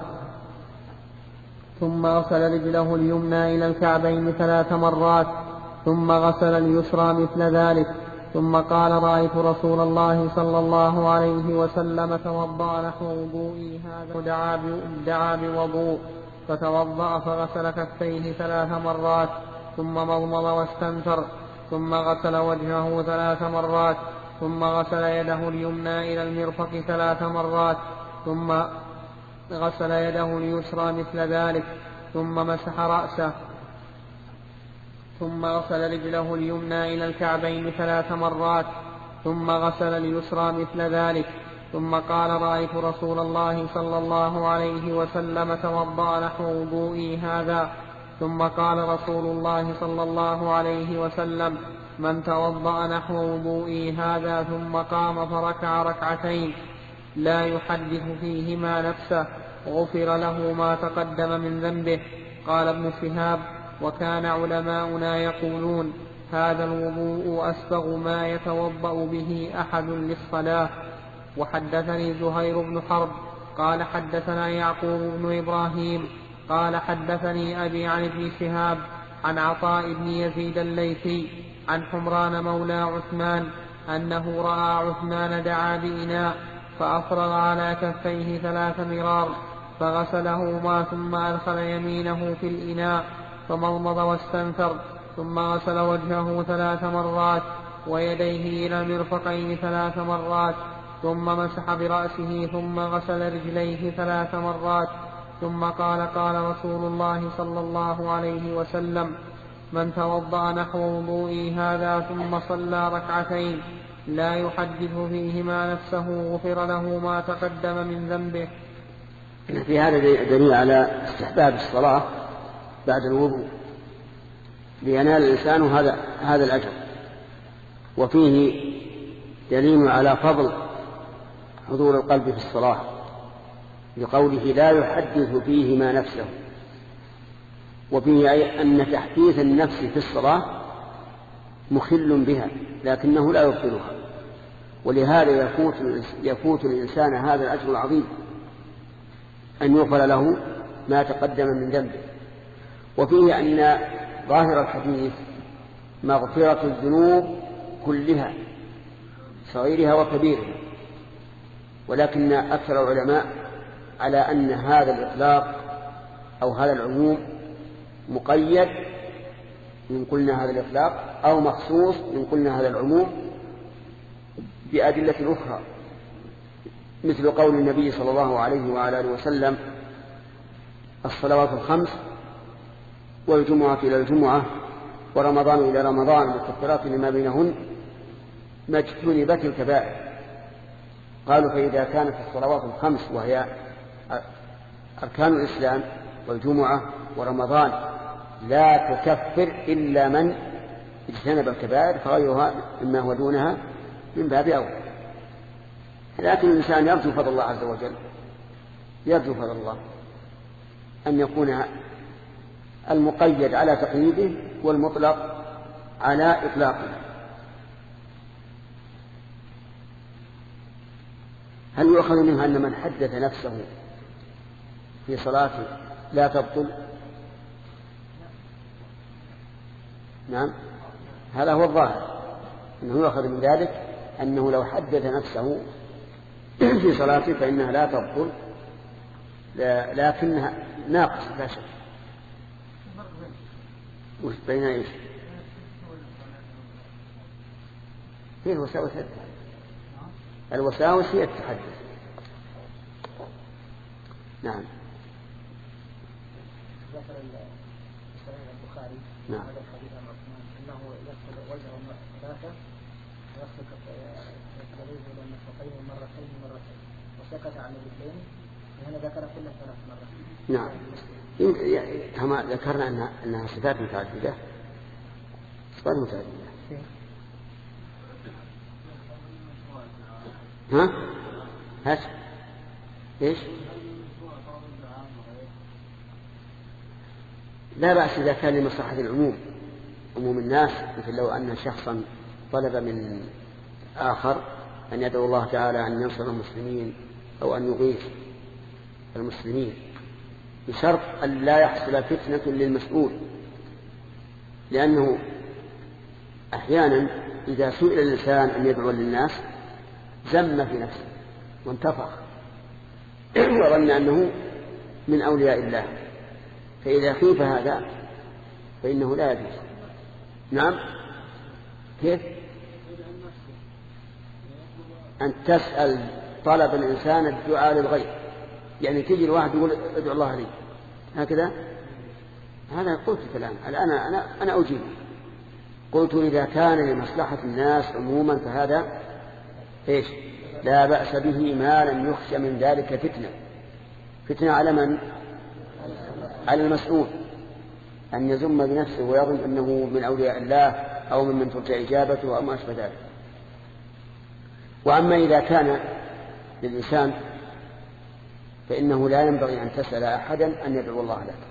ثم غسل رجله اليمنى إلى الكعبين ثلاث مرات ثم غسل اليسرى مثل ذلك ثم قال رأيت رسول الله صلى الله عليه وسلم توضأ نحو وضوئي هذا ودعا دعا بوضوء فتوضأ فغسل كفيه ثلاث مرات ثم مضمض واستنثر ثم غسل وجهه ثلاث مرات ثم غسل يده اليمنى إلى المرفق ثلاث مرات ثم غسل يده اليسرى مثل ذلك ثم مسح رأسه ثم غسل رجله اليمنى إلى الكعبين ثلاث مرات ثم غسل اليسرى مثل ذلك ثم قال رأيت رسول الله صلى الله عليه وسلم توضأ نحو وضوئي هذا. ثم قال رسول الله صلى الله عليه وسلم من توضأ نحو وضوئي هذا ثم قام فركع ركعتين لا يحدث فيهما نفسه غفر له ما تقدم من ذنبه. قال ابن شهاب وكان علماؤنا يقولون هذا الوضوء أسبغ ما يتوضأ به أحد للصلاة. وحدثني زهير بن حرب قال حدثنا يعقوب بن إبراهيم قال حدثني أبي عن ابن شهاب عن عطاء بن يزيد الليثي عن حمران مولى عثمان أنه رأى عثمان دعا بإناء فأفرغ على كفيه ثلاث مرار فغسلهما ثم أدخل يمينه في الإناء فمضمض واستنثر ثم غسل وجهه ثلاث مرات ويديه إلى المرفقين ثلاث مرات ثم مسح برأسه ثم غسل رجليه ثلاث مرات ثم قال قال رسول الله صلى الله عليه وسلم من توضأ نحو وضوئي هذا ثم صلى ركعتين لا يحدث فيهما نفسه غفر له ما تقدم من ذنبه. في هذا دليل على استحباب الصلاة بعد الوضوء لينال الإنسان هذا هذا الأجر. وفيه دليل على فضل حضور القلب في الصلاة لقوله لا يحدث فيهما نفسه. وفيه أي أن تحديث النفس في الصلاة مخل بها لكنه لا يبطلها، ولهذا يفوت, يفوت الإنسان هذا الأجر العظيم أن يغفر له ما تقدم من ذنبه. وفيه أن ظاهر الحديث مغفرة الذنوب كلها صغيرها وكبيرها، ولكن أكثر العلماء على أن هذا الإطلاق أو هذا العموم مقيد من قلنا هذا الإطلاق أو مخصوص من قلنا هذا العموم بأدلة أخرى، مثل قول النبي صلى الله عليه وعلى آله وسلم الصلوات الخمس والجمعة إلى الجمعة ورمضان إلى رمضان والكفارات لما بينهن ما اجتنبت الكبائر. قالوا فإذا كانت الصلوات الخمس وهي أركان الإسلام والجمعة ورمضان لا تكفر إلا من اجتنب الكبائر فغيرها مما هو دونها من باب أول. لكن الإنسان يرجو فضل الله عز وجل، يرجو فضل الله أن يكون المقيد على تقييده والمطلق على إطلاقه. هل يؤخذ منها أن من حدث نفسه في صلاته لا تبطل؟ نعم، هذا هو الظاهر، أنه يؤخذ من ذلك أنه لو حدث نفسه في صلاته فإنها لا تبطل لكنها ناقصة لا شك. وش بين إيش؟ هي الوساوس التحدث، الوساوس هي التحدث. نعم. ذكر البخاري نعم. هذا الحديث عن عثمان أنه يغسل وجهه ثلاثة ويغسل يديه إلى المرفقين مرتين مرتين وسكت عن الرجلين، وهنا ذكر كل ثلاث مرات. نعم، كما ذكرنا أنها, أنها صفات متعددة، صفات متعددة. ها؟ هات إيش؟ لا بأس إذا كان لمصلحة العموم، عموم الناس، مثل لو أن شخصا طلب من آخر أن يدعو الله تعالى أن ينصر المسلمين أو أن يغيث المسلمين بشرط أن لا يحصل فتنة للمسؤول، لأنه أحيانا إذا سئل الإنسان أن يدعو للناس زم في نفسه وانتفخ وظن أنه من أولياء الله، فإذا خيف هذا فإنه لا يجوز. نعم. كيف؟ أن تسأل طلب الإنسان الدعاء للغير، يعني تجي الواحد يقول ادعو الله لي هكذا، هذا قلت الآن الآن أنا أنا أجيب. قلت إذا كان لمصلحة الناس عموما فهذا إيش لا بأس به ما لم يخشى من ذلك فتنة. فتنة على من؟ على المسؤول أن يزم بنفسه ويظن أنه من أولياء الله أو ممن ترجى إجابته أو ما أشبه ذلك. وأما إذا كان للإنسان فإنه لا ينبغي أن تسأل أحدا أن يدعو الله لك،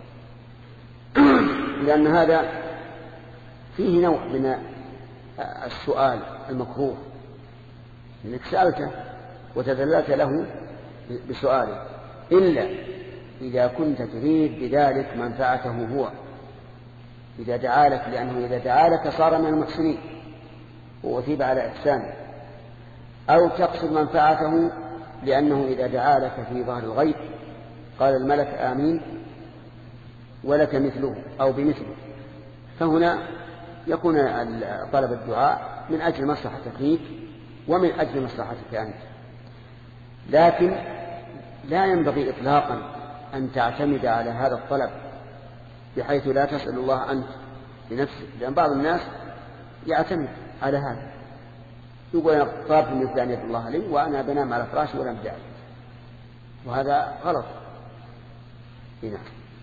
لأن هذا فيه نوع من السؤال المكروه، إنك سألته وتذللت له بسؤاله، إلا إذا كنت تريد بذلك منفعته هو، إذا دعا لك، لأنه إذا دعا لك صار من المحسنين وأثيب على إحسانه، أو تقصد منفعته لأنه إذا دعا لك في ظهر الغيب قال الملك آمين ولك مثله أو بمثله، فهنا يكون طلب الدعاء من أجل مصلحتك فيك ومن أجل مصلحتك أنت. لكن لا ينبغي إطلاقا أن تعتمد على هذا الطلب بحيث لا تسأل الله أنت لنفسك، لأن بعض الناس يعتمد على هذا، يقول أنا طلبت من فلان يدعو الله لي وأنا بنام على فراشي ولم داعي، وهذا غلط. هنا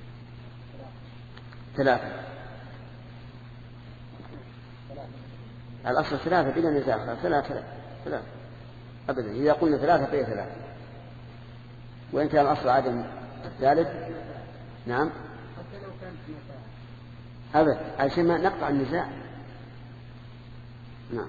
ثلاثة، الأصل ثلاثة بلا نزاع، ثلاثة ثلاثة أبدا، إذا قلنا ثلاثة فهي ثلاثة، وإن كان الأصل عدم الثالث. نعم أبدا، عشان ما نقطع النزاع. نعم.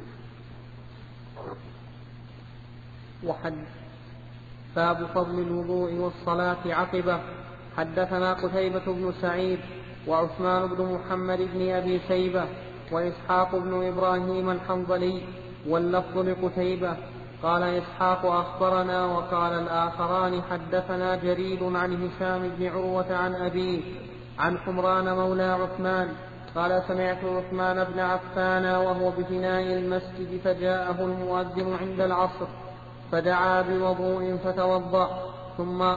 وحد باب فضل الوضوء والصلاة عقبه. حدثنا قتيبة بن سعيد وعثمان بن محمد بن أبي شيبة وإسحاق بن إبراهيم الحنظلي، واللفظ لقتيبة. قال إسحاق أخبرنا، وقال الآخران حدثنا جرير عن هشام بن عروة عن أبيه عن حمران مولى عثمان قال سمعت عثمان بن عفان وهو بفناء المسجد فجاءه المؤذن عند العصر فدعا بوضوء فتوضأ ثم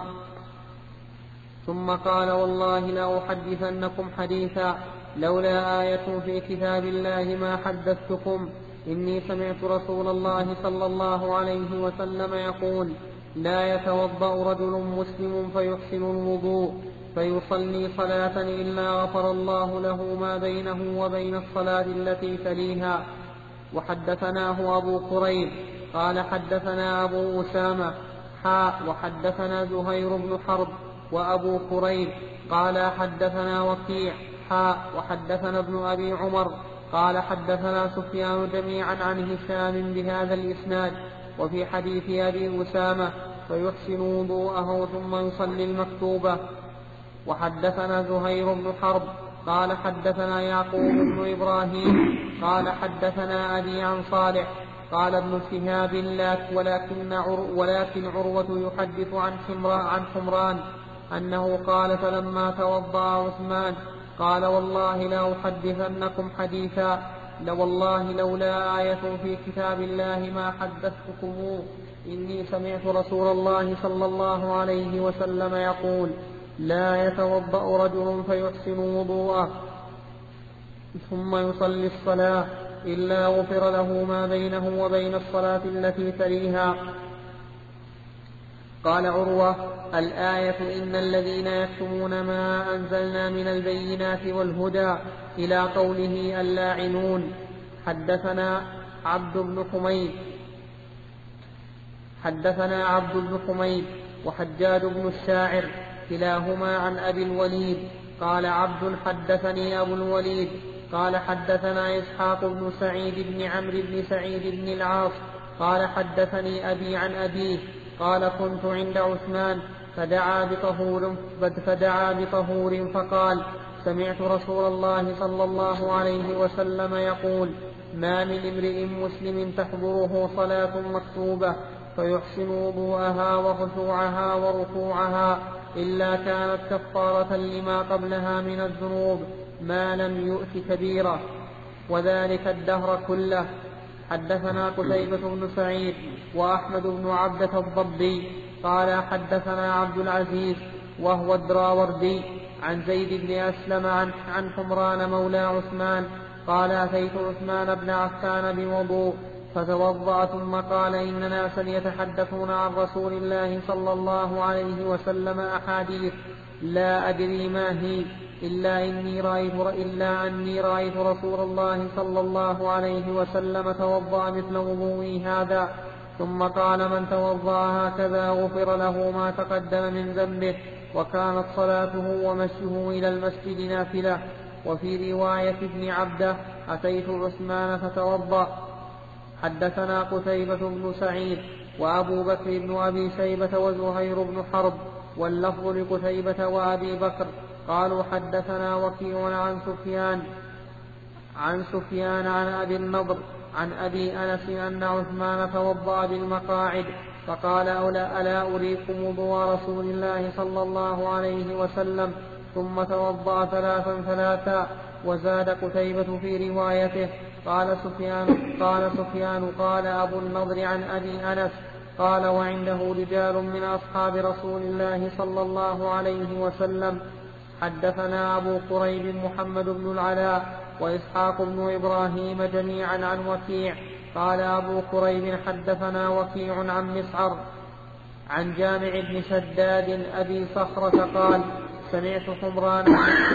ثم قال والله لأحدثنكم حديثا لولا آية في كتاب الله ما حدثتكم، إني سمعت رسول الله صلى الله عليه وسلم يقول لا يتوضأ رجل مسلم فيحسن الوضوء فيصلي صلاة إلا غفر الله له ما بينه وبين الصلاة التي تليها. وحدثناه أبو قريب قال حدثنا أبو أسامة حاء وحدثنا زهير بن حرب وأبو قريب قال حدثنا وكيع حاء وحدثنا ابن أبي عمر قال حدثنا سفيان جميعا عن هشام بهذا الإسناد. وفي حديث أبي أسامة فيحسن وضوءه ثم يصلي المكتوبة. وحدثنا زهير بن حرب قال حدثنا يعقوب بن إبراهيم قال حدثنا أبي عن صالح قال ابن شهاب ولكن, عر ولكن عروة يحدث عن حمران, عن حمران أنه قال فلما توضأ عثمان قال والله لا أحدثنكم حديثا لوالله لولا آية في كتاب الله ما حدثتكم، إني سمعت رسول الله صلى الله عليه وسلم يقول لا يتوضأ رجل فيحسن وضوءه ثم يصلي الصلاة إلا غفر له ما بينه وبين الصلاة التي تليها. قال عروة الآية إن الذين يكتمون ما أنزلنا من البينات والهدى إلى قوله اللاعنون. حدثنا عبد بن حميد حدثنا عبد بن حميد وحجاج بن الشاعر كلاهما عن أبي الوليد قال عبد حدثني أبو الوليد قال حدثنا إسحاق بن سعيد بن عمرو بن سعيد بن العاص قال حدثني أبي عن أبيه قال كنت عند عثمان فدعا بطهور, فدعا بطهور فقال سمعت رسول الله صلى الله عليه وسلم يقول ما من امرئ مسلم تحضره صلاة مكتوبة فيحسن وضوءها وخشوعها وركوعها إلا كانت كفارة لما قبلها من الذنوب ما لم يؤت كبيرة، وذلك الدهر كله. حدثنا قتيبة بن سعيد وأحمد بن عبدة الضبي قال حدثنا عبد العزيز وهو الدراوردي عن زيد بن أسلم عن, عن حمران مولى عثمان قال أتيت عثمان بن عفان بوضوء فتوضأ ثم قال إن ناسا يتحدثون عن رسول الله صلى الله عليه وسلم أحاديث لا أدري ما هي إلا إني رأيت إلا أني رأيت رسول الله صلى الله عليه وسلم توضأ مثل وضوئي هذا، ثم قال من توضأ هكذا غفر له ما تقدم من ذنبه، وكانت صلاته ومشيه إلى المسجد نافلة. وفي رواية ابن عبده أتيت عثمان فتوضأ. حدثنا قتيبة بن سعيد وأبو بكر بن أبي شيبة وزهير بن حرب واللفظ لقتيبة وأبي بكر قالوا حدثنا وكيع عن سفيان عن سفيان عن أبي النضر عن أبي أنس أن عثمان توضأ بالمقاعد فقال ألا, ألا أريكم وضوء رسول الله صلى الله عليه وسلم، ثم توضأ ثلاثا ثلاثا. وزاد قتيبة في روايته قال سفيان قال سفيان قال أبو النضر عن أبي أنس قال وعنده رجال من أصحاب رسول الله صلى الله عليه وسلم. حدثنا أبو قريب محمد بن العلاء وإسحاق بن إبراهيم جميعا عن وكيع قال أبو قريب حدثنا وكيع عن مسعر عن جامع بن شداد أبي صخرة قال سمعت حمران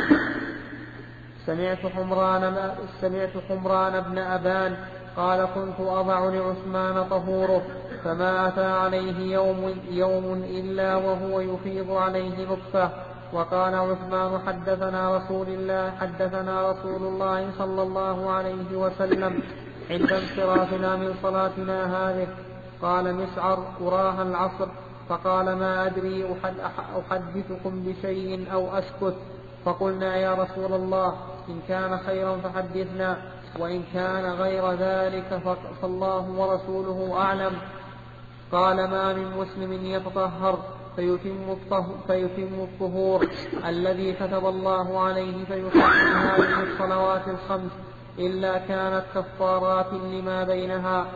سمعت حمران سمعت حمران بن أبان قال كنت أضع لعثمان طهوره فما أتى عليه يوم, يوم إلا وهو يفيض عليه نطفة. وقال عثمان حدثنا رسول الله حدثنا رسول الله صلى الله عليه وسلم عند انصرافنا من صلاتنا هذه. قال مسعر أراها العصر، فقال ما أدري أحدثكم بشيء أو أسكت. فقلنا يا رسول الله إن كان خيرا فحدثنا، وإن كان غير ذلك فالله ورسوله أعلم. قال ما من مسلم يتطهر فيتم, فيتم الطهور الذي كتب الله عليه فيصلي هذه الصلوات الخمس إلا كانت كفارات لما بينها.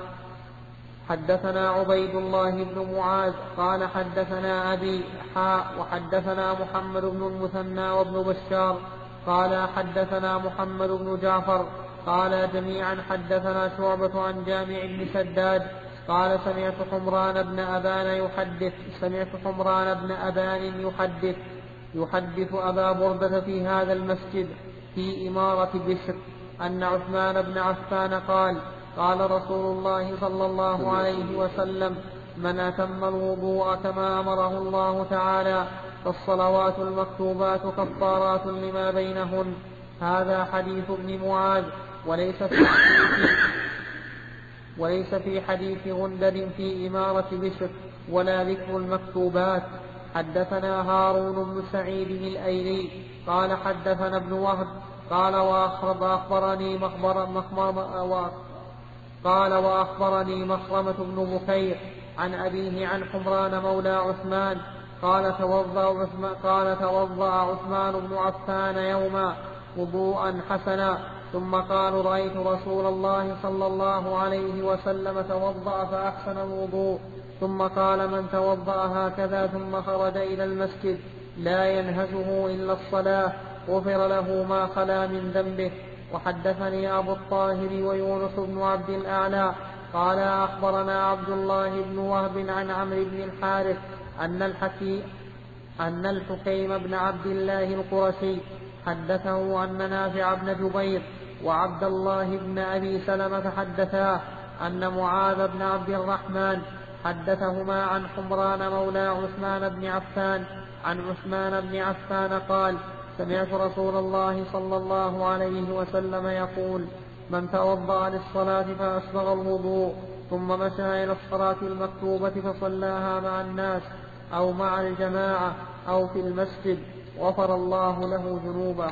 حدثنا عبيد الله بن معاذ قال حدثنا أبي حاء وحدثنا محمد بن المثنى وابن بشار قال حدثنا محمد بن جعفر قال جميعا حدثنا شعبة عن جامع بن شداد قال سمعت حمران بن أبان يحدث سمعت حمران بن أبان يحدث يحدث أبا بردة في هذا المسجد في إمارة بشر أن عثمان بن عفان قال قال رسول الله صلى الله عليه وسلم من أتم الوضوء كما أمره الله تعالى فالصلوات المكتوبات كفارات لما بينهن. هذا حديث ابن معاذ وليس في حديث وليس في حديث غندر في إمارة بشر ولا ذكر المكتوبات. حدثنا هارون بن سعيد الأيلي قال حدثنا ابن وهب قال وأخبرني مخبر مخبر قال وأخبرني مخرمة بن بكير عن أبيه عن حمران مولى عثمان قال توضأ عثمان, قال توضأ عثمان بن عفان يوما وضوءا حسنا ثم قال رأيت رسول الله صلى الله عليه وسلم توضأ فأحسن الوضوء ثم قال من توضأ هكذا ثم خرج إلى المسجد لا ينهزه إلا الصلاة غفر له ما خلا من ذنبه. وحدثني أبو الطاهر ويونس بن عبد الأعلى قال أخبرنا عبد الله بن وهب عن عمرو بن الحارث أن الحكيم أن الحكيم بن عبد الله القرشي حدثه أن نافع بن جبير وعبد الله بن أبي سلمة حدثاه أن معاذ بن عبد الرحمن حدثهما عن حمران مولى عثمان بن عفان عن عثمان بن عفان قال سمعت رسول الله صلى الله عليه وسلم يقول من توضأ للصلاة فأسبغ الوضوء ثم مشى إلى الصلاة المكتوبة فصلاها مع الناس أو مع الجماعة أو في المسجد غفر الله له ذنوبه.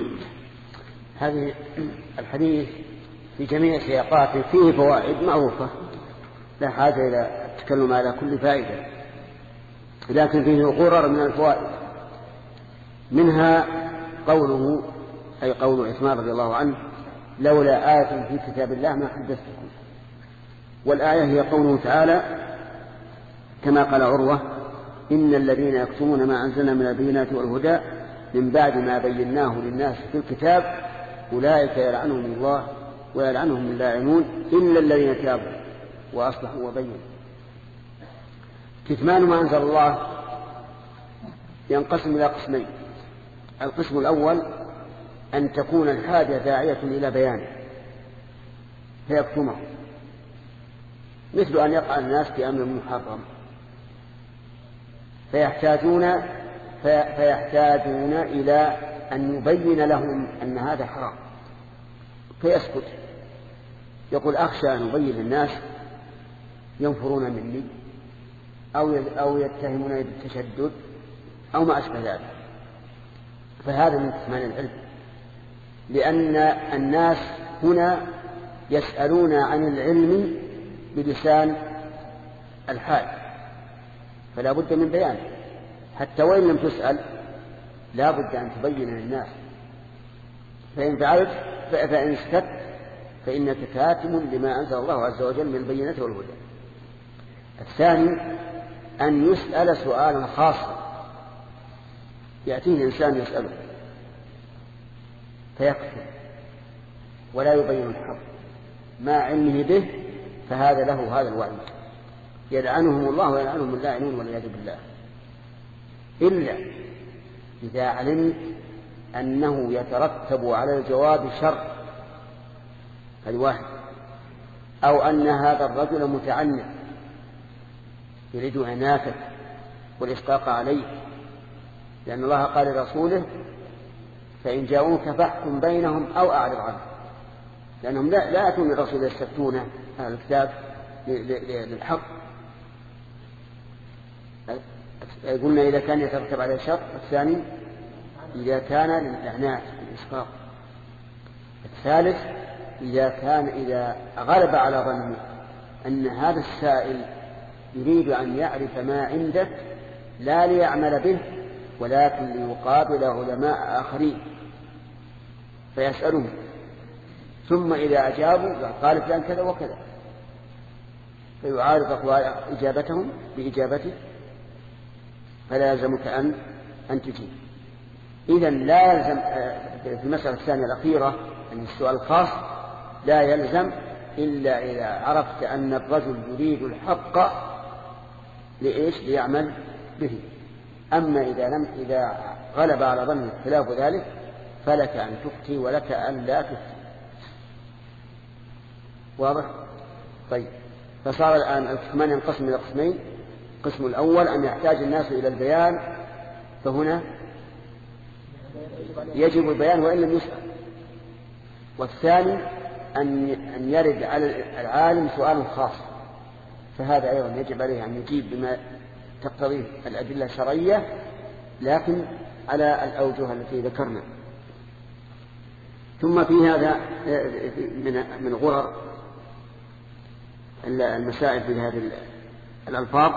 هذه الحديث في جميع سياقاته فيه فوائد معروفة لا حاجة إلى التكلم على كل فائدة. لكن فيه غرر من الفوائد، منها قوله أي قول عثمان رضي الله عنه لولا آية في كتاب الله ما حدثتكم. والآية هي قوله تعالى كما قال عروة إن الذين يكتمون ما أنزلنا من البينات والهدى من بعد ما بيناه للناس في الكتاب أولئك يلعنهم الله ويلعنهم اللاعنون إلا الذين تابوا وأصلحوا وبينوا. كتمان ما أنزل الله ينقسم إلى قسمين. القسم الأول أن تكون الحاجة داعية إلى بيانه فيكتمه، مثل أن يقع الناس في أمر محرم فيحتاجون فيحتاجون إلى أن يبين لهم أن هذا حرام فيسكت، يقول أخشى أن أبين للناس ينفرون مني أو أو يتهمون بالتشدد أو ما أشبه ذلك. فهذا من كتمان العلم، لأن الناس هنا يسألون عن العلم بلسان الحال فلا بد من بيانه، حتى وإن لم تسأل لا بد أن تبين للناس. فإن فعلت فإن اسكت فإنك كاتم لما أنزل الله عز وجل من البينات والهدى. الثاني أن يسأل سؤالا خاصا، يأتيه إنسان يسأله فيكتم ولا يبين الحق مع علمه به، فهذا له هذا الوعيد يلعنهم الله ويلعنهم اللاعنون والعياذ بالله، إلا إذا علمت أنه يترتب على الجواب شر، هذا واحد، أو أن هذا الرجل متعنت يريد عناكة والإشقاق عليه، لأن الله قال لرسوله فإن جاءوك فاحكم بينهم أو أعرض عنهم، لأنهم لا, لا يأتون الرسول يستفتون أهل الكتاب للحق. قلنا إذا كان يترتب على شر. الثاني إذا كان للإعنات والإشقاق. الثالث إذا كان إذا غلب على ظنه أن هذا السائل يريد أن يعرف ما عندك لا ليعمل به ولكن ليقابل علماء آخرين فيسألهم، ثم إذا أجابوا قال فلان كذا وكذا فيعارض إجابتهم بإجابته فلا يلزمك أن أن تجيب. إذن لا يلزم في المسألة الثانية الأخيرة أن السؤال الخاص لا يلزم إلا إذا عرفت أن الرجل يريد الحق لإيش ليعمل به. أما إذا لم إذا غلب على ظنه خلاف ذلك فلك أن تفتي ولك أن لا تفتي. واضح؟ طيب، فصار الآن الكتمان ينقسم إلى قسمين. القسم الأول أن يحتاج الناس إلى البيان، فهنا يجب البيان وإن لم يسأل. والثاني أن أن يرد على العالم سؤال خاص، فهذا أيضا يجب عليه أن يجيب بما تقتضيه الأدلة الشرعية لكن على الأوجه التي ذكرنا. ثم في هذا من من غرر المسائل في هذه الألفاظ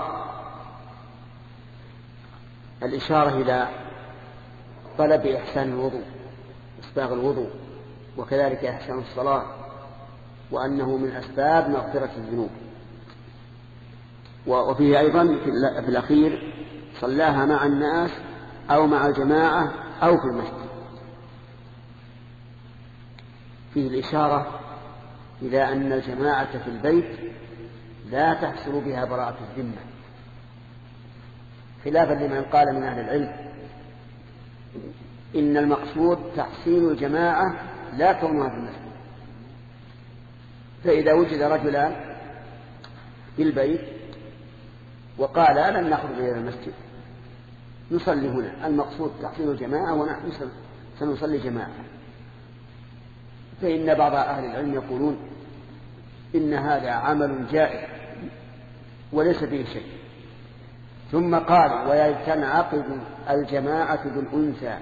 الإشارة إلى طلب إحسان الوضوء، إسباغ الوضوء، وكذلك إحسان الصلاة، وأنه من أسباب مغفرة الذنوب. وفيه أيضا في الأخير صلاها مع الناس أو مع الجماعة أو في المسجد، فيه الإشارة إلى أن الجماعة في البيت لا تحصل بها براءة الذمة، خلافا لمن قال من أهل العلم إن المقصود تحصيل الجماعة لا كونها في المسجد. فإذا وجد رجلان في البيت وقال لن نخرج إلى المسجد نصلي هنا، المقصود تحصيل الجماعة ونحن سنصلي جماعة، فإن بعض أهل العلم يقولون إن هذا عمل جائز وليس فيه شيء. ثم قال ويتنعقد الجماعة بالأنثى،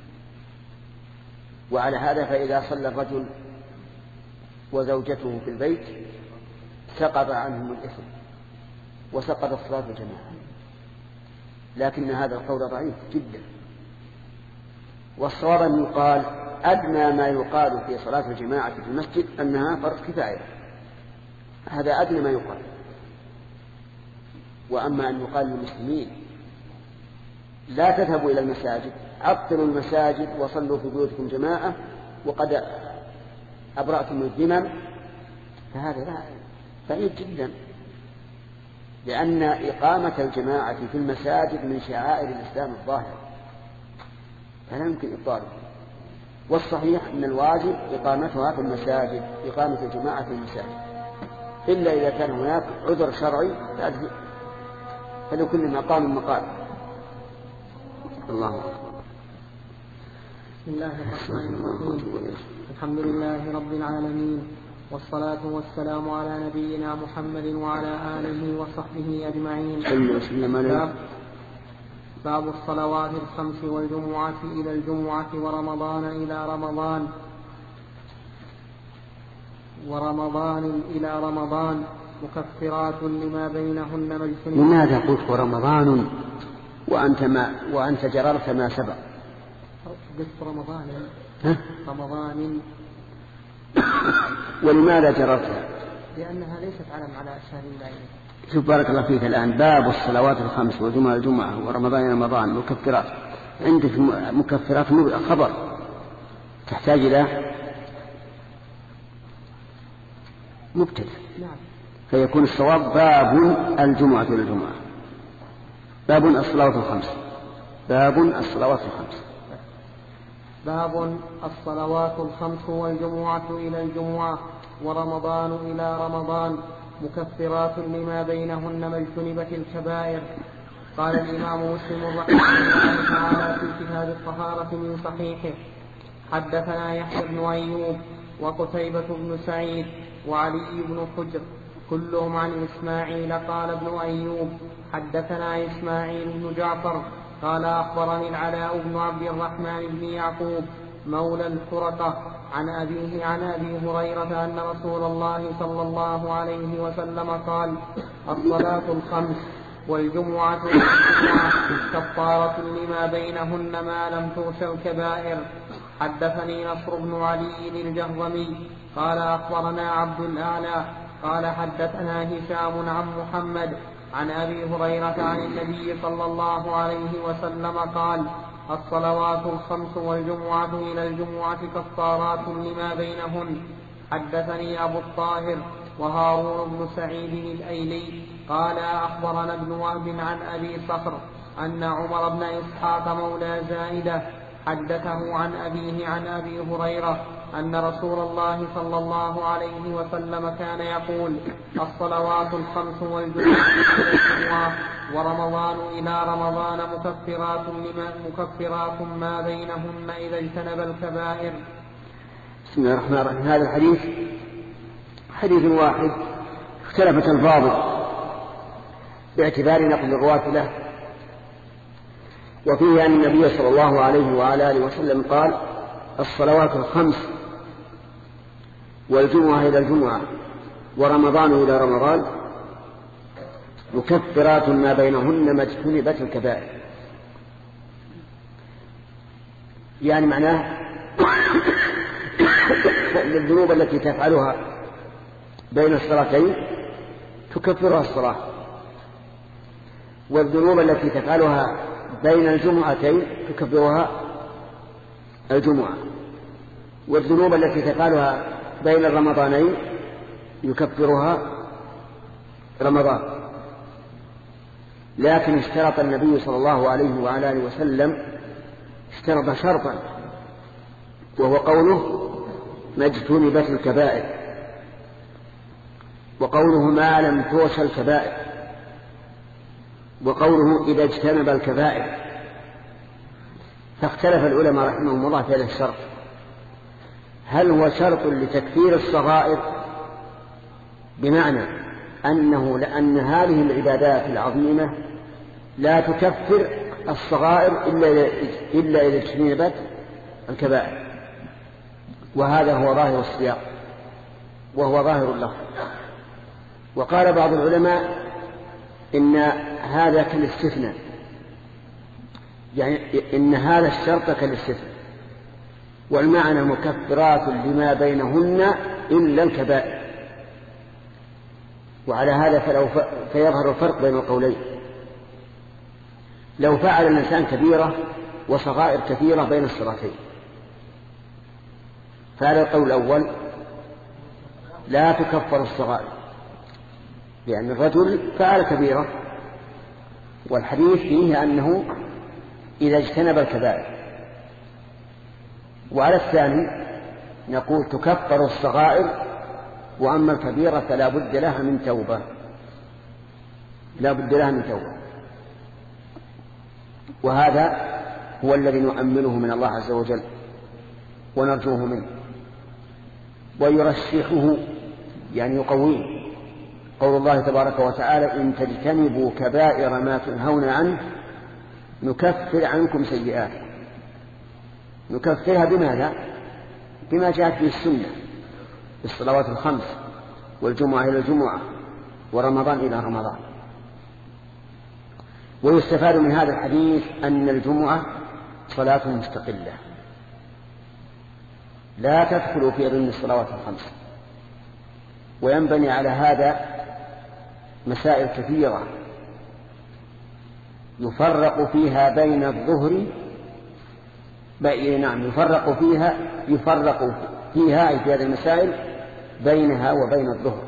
وعلى هذا فإذا صلى الرجل وزوجته في البيت سقط عنهم الإثم وسقط الصلاة الجماعة. لكن هذا القول ضعيف جدا، والصواب أن يقال أدنى ما يقال في صلاة الجماعة في المسجد أنها فرض كفاية، هذا أدنى ما يقال. وأما أن يقال للمسلمين لا تذهبوا إلى المساجد، عطلوا المساجد وصلوا في بيوتكم جماعة وقد أبرأتم الذمم، فهذا لا بعيد جدا، لأن إقامة الجماعة في المساجد من شعائر الإسلام الظاهرة فلا يمكن إبطاله. والصحيح أن الواجب إقامتها في المساجد، إقامة الجماعة في المساجد، إلا إذا كان هناك عذر شرعي فلكل مقام مقال. الله أكبر. بسم الله الرحمن الرحيم. الحمد لله رب العالمين، والصلاة والسلام على نبينا محمد وعلى آله وصحبه أجمعين. باب, باب الصلوات الخمس والجمعة إلى الجمعة ورمضان إلى رمضان ورمضان إلى رمضان مكفرات لما بينهن مجتنبات. لماذا قلت ورمضان وأنت, ما وأنت جررت ما سبق؟ قلت رمضان رمضان ولماذا جررتها؟ لأنها ليست علم على أشهر الله. شوف بارك الله فيك، الآن باب الصلوات الخمس والجمعة الجمعة ورمضان رمضان مكفرات، عندك مكفرات خبر تحتاج إلى مبتدأ، نعم. فيكون الصواب باب الجمعة والجمعة، باب الصلوات الخمس، باب الصلوات الخمس. باب الصلوات الخمس والجمعة إلى الجمعة ورمضان إلى رمضان مكفرات لما بينهن ما اجتنبت الكبائر. قال الإمام مسلم رحمه الله تعالى في كتاب الطهارة من صحيحه: حدثنا يحيى بن أيوب وقتيبة بن سعيد وعلي بن حجر كلهم عن إسماعيل. قال ابن أيوب: حدثنا إسماعيل بن جعفر قال أخبرني العلاء بن عبد الرحمن بن يعقوب مولى الفرقة عن أبيه عن أبي هريرة أن رسول الله صلى الله عليه وسلم قال: الصلاة الخمس والجمعة والجمعة كفارة لما بينهن ما لم تغش الكبائر. حدثني نصر بن علي الجهضمي قال أخبرنا عبد الأعلى قال حدثنا هشام عن محمد عن أبي هريرة عن النبي صلى الله عليه وسلم قال: الصلوات الخمس والجمعة إلى الجمعة كفارات لما بينهن. حدثني أبو الطاهر وهارون بن سعيد الأيلي قال أخبرنا ابن وهب عن أبي صخر أن عمر بن إسحاق مولى زائدة حدثه عن أبيه عن أبي هريرة أن رسول الله صلى الله عليه وسلم كان يقول: الصلوات الخمس والجمعة ورمضان إلى رمضان مكفرات لما مكفرات ما بينهن إذا اجتنب الكبائر. بسم الله الرحمن الرحيم. هذا الحديث حديث واحد اختلفت الفاظه باعتبار نقل الرواة له، وفيه أن النبي صلى الله عليه وعلى آله وسلم قال: الصلوات الخمس والجمعة إلى الجمعة ورمضان إلى رمضان مكفرات ما بينهن ما اجتنبت الكبائر. يعني معناه الذنوب التي تفعلها بين الصلاتين تكفرها الصلاة، والذنوب التي تفعلها بين الجمعتين تكفرها الجمعة، والذنوب التي تفعلها بين الرمضانين يكفرها رمضان. لكن اشترط النبي صلى الله عليه وعلى آله وسلم اشترط شرطا، وهو قوله: ما اجتنبت الكبائر، وقوله: ما لم توش الكبائر، وقوله: إذا اجتنب الكبائر. فاختلف العلماء رحمهم الله في هذا الشرط، هل هو شرط لتكفير الصغائر، بمعنى أنه لأن هذه العبادات العظيمة لا تكفر الصغائر إلا إذا اجتنبت الكبائر، وهذا هو ظاهر السياق وهو ظاهر اللفظ. وقال بعض العلماء إن هذا كالاستثناء، يعني إن هذا الشرط كالاستثناء، والمعنى مكفرات لما بينهن إلا الكبائر. وعلى هذا فلو ف... فيظهر الفرق بين القولين. لو فعل الإنسان كبيرة وصغائر كثيرة بين الصلاتين، فعلى القول الأول لا تكفر الصغائر، لأن الرجل فعل كبيرة، والحديث فيه أنه إذا اجتنب الكبائر. وعلى الثاني نقول تكفر الصغائر، وأما الكبيرة فلا بد لها من توبة، لا بد لها من توبة. وهذا هو الذي نؤمله من الله عز وجل ونرجوه منه، ويرشحه يعني يقويه. قول الله تبارك وتعالى: إن تجتنبوا كبائر ما تنهون عنه نكفر عنكم سيئاتكم. نكفرها بماذا؟ بما جاءت به السنة، بالصلوات الخمس، والجمعة إلى الجمعة، ورمضان إلى رمضان. ويستفاد من هذا الحديث أن الجمعة صلاة مستقلة لا تدخل في ضمن الصلوات الخمس. وينبني على هذا مسائل كثيرة يفرق فيها بين الظهر نعم يفرق فيها يفرق فيها أي في هذه المسائل بينها وبين الظهر،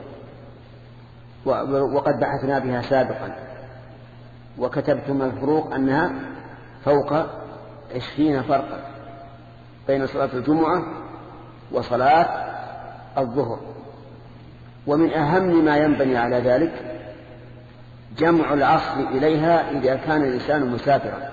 وقد بحثنا بها سابقا، وكتبتم الفروق أنها فوق عشرين فرقا بين صلاة الجمعة وصلاة الظهر. ومن أهم ما ينبني على ذلك جمع العصر إليها إذا كان الإنسان مسافرا.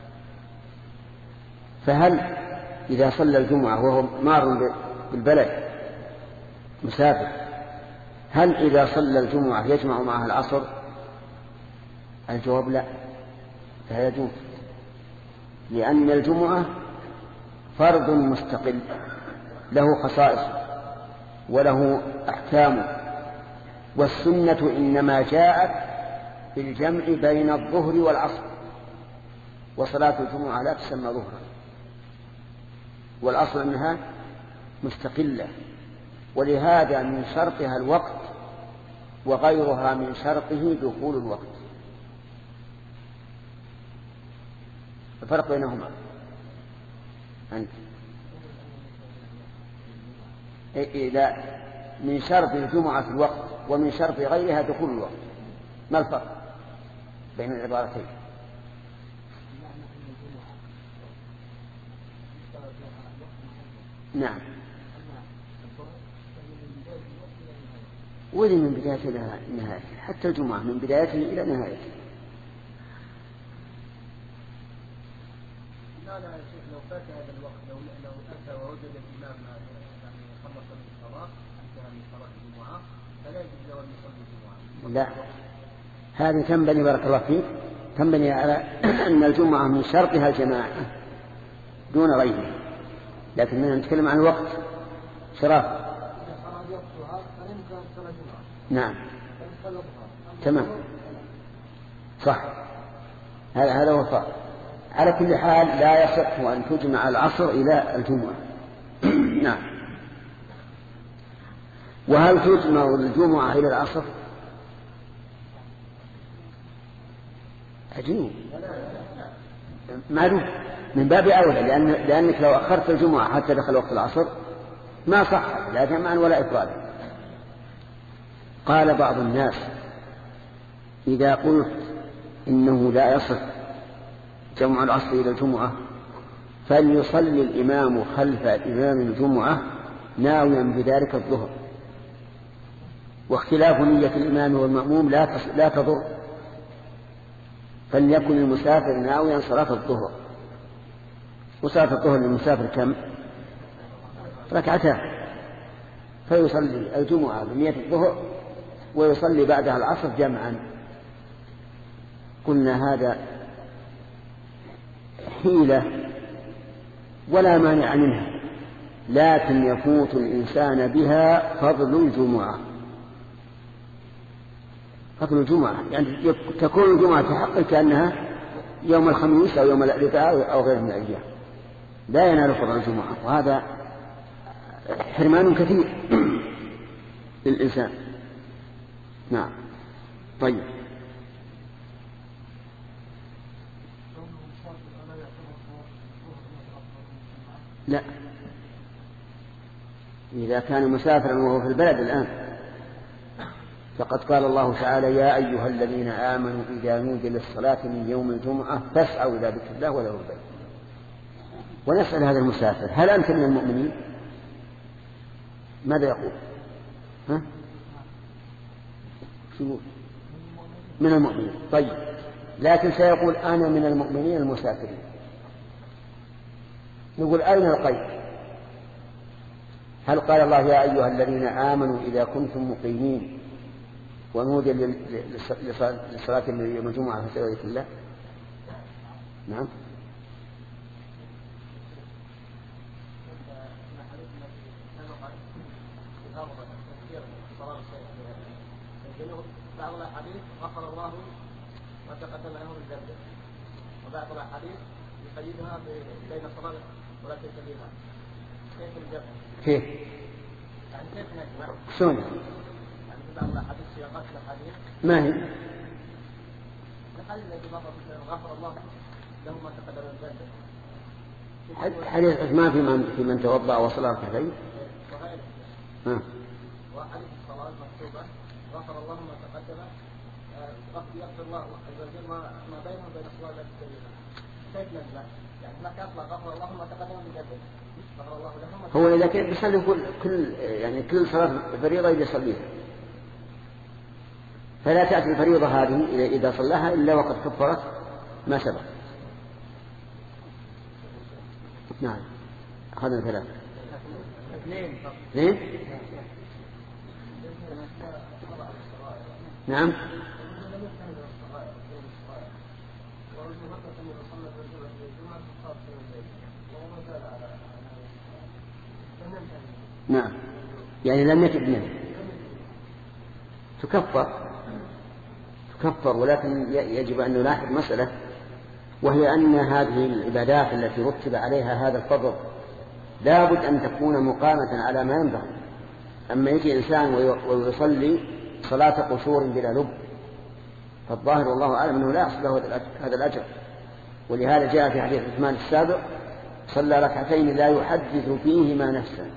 فهل إذا صلى الجمعة وهو مار بالبلد مسافر، هل إذا صلى الجمعة يجمع معها العصر؟ الجواب لا، لا يجوز، لأن الجمعة فرض مستقل له خصائص وله أحكامه، والسنة إنما جاءت بالجمع بين الظهر والعصر، وصلاة الجمعة لا تسمى ظهرا، والأصل أنها مستقلة، ولهذا من شرطها الوقت، وغيرها من شرطه دخول الوقت. الفرق بينهما أنت إذا من شرط الجمعة في الوقت ومن شرط غيرها دخول الوقت، ما الفرق بين العبارتين؟ نعم، ولي من بداية إلى نهاية، حتى الجمعة من بدايته إلى نهايته. لا لا يا شيخ، لو فات هذا الوقت، لو لو أتى ووجد الإمام يعني خلص الصلاة انتهى من صلاة الجمعة، فلا يجوز له أن يصلي الجمعة. لا، هذه تنبني بارك الله فيك، تنبني على أن الجمعة من شرطها الجماعة دون غيره، لكننا نتكلم عن الوقت شرط. نعم تمام صح، هذا هذا هو الفرق. على كل حال لا يصح أن تجمع العصر إلى الجمعة. نعم. وهل تجمع الجمعة إلى العصر؟ عجيب، معلوم من باب أولى، لأن لأنك لو أخرت الجمعة حتى دخل وقت العصر ما صح، لا جمعا ولا إفرادا. قال بعض الناس: إذا قلت إنه لا يصح جمع العصر إلى الجمعة فليصلي الإمام خلف إمام الجمعة ناويا بذلك الظهر، واختلاف نية الإمام والمأموم لا تضر، فليكن المسافر ناويا صلاة الظهر. وصلاة الظهر للمسافر كم؟ ركعتان، فيصلي الجمعة بنية الظهر ويصلي بعدها العصر جمعا. قلنا هذا حيلة ولا مانع منها، لكن يفوت الإنسان بها فضل الجمعة. فضل الجمعة يعني تكون الجمعة في حقه كأنها يوم الخميس أو يوم الأربعاء أو غيره من الأيام لا ينال فضل الجمعة، وهذا حرمان كثير للإنسان. نعم. طيب. لا، إذا كان مسافرا وهو في البلد الآن فقد قال الله تعالى: يا أيها الذين آمنوا إذا نودي للصلاة من يوم الجمعة فاسعوا إلى ذكر الله وذروا البيع. ونسأل هذا المسافر: هل أنت من المؤمنين؟ ماذا يقول؟ ها؟ شو؟ من المؤمنين. طيب، لكن سيقول: أنا من المؤمنين المسافرين. نقول: أين القيد؟ هل قال الله: يا أيها الذين آمنوا إذا كنتم مقيمين ونودي للصلاة يوم الجمعة فاسعوا إلى ذكر الله؟ نعم. بعض الأحاديث غفر الله ما تقدم له من ذنبه، وبعض الأحاديث يقيدها بين الصلاة ولا تسليمها. كيف الجمع؟ كيف؟ يعني كيف نجمع؟ شلون؟ يعني في بعض الأحاديث سياقات الأحاديث ما هي؟ الحديث الذي غفر الله له ما تقدم من ذنبه. حديث عثمان في من في من توضأ وصلى ركعتين. وغيره. ها. وحديث الصلاة مكتوبة غفر الله ما تقدم، يغفر الله عز وجل ما بينه وبين الصلاة التي تليها. كيف نجمع؟ يعني هناك أصلا غفر الله ما تقدم من ذنبه. غفر الله له. هو إذا كان بيصلي كل كل يعني كل صلاة فريضة يصليها، فلا تأتي الفريضة هذه إذا صلاها إلا وقد كفرت ما سبق. نعم. أخذنا ثلاثة. اثنين. اثنين. نعم. نعم، يعني لم يتب منه تكفر تكفر ولكن يجب أن نلاحظ مسألة، وهي أن هذه العبادات التي رتب عليها هذا الفضل لا بد أن تكون مقامة على ما ينبغي. أما يجي إنسان ويصلي صلاة قصور بلا لب فالظاهر والله أعلم أنه لا يحصل له هذا الأجر. ولهذا جاء في حديث عثمان السابق: صلى ركعتين لا يحدث فيهما نفسه.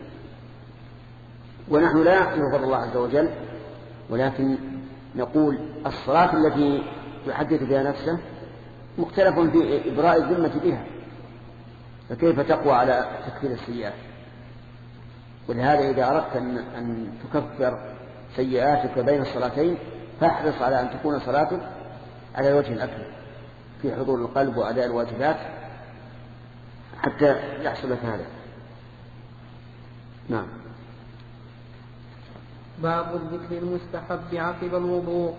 ونحن لا نغفر الله عز وجل، ولكن نقول الصلاة التي يحدث بها نفسه مختلف في إبراء الذمة بها، فكيف تقوى على تكفير السيئات؟ ولهذا إذا أردت أن تكفر سيئاتك بين الصلاتين فاحرص على أن تكون صلاتك على الوجه الأكمل في حضور القلب وأداء الواجبات حتى يحصل لك هذا. نعم. باب الذكر المستحب عقب الوضوء.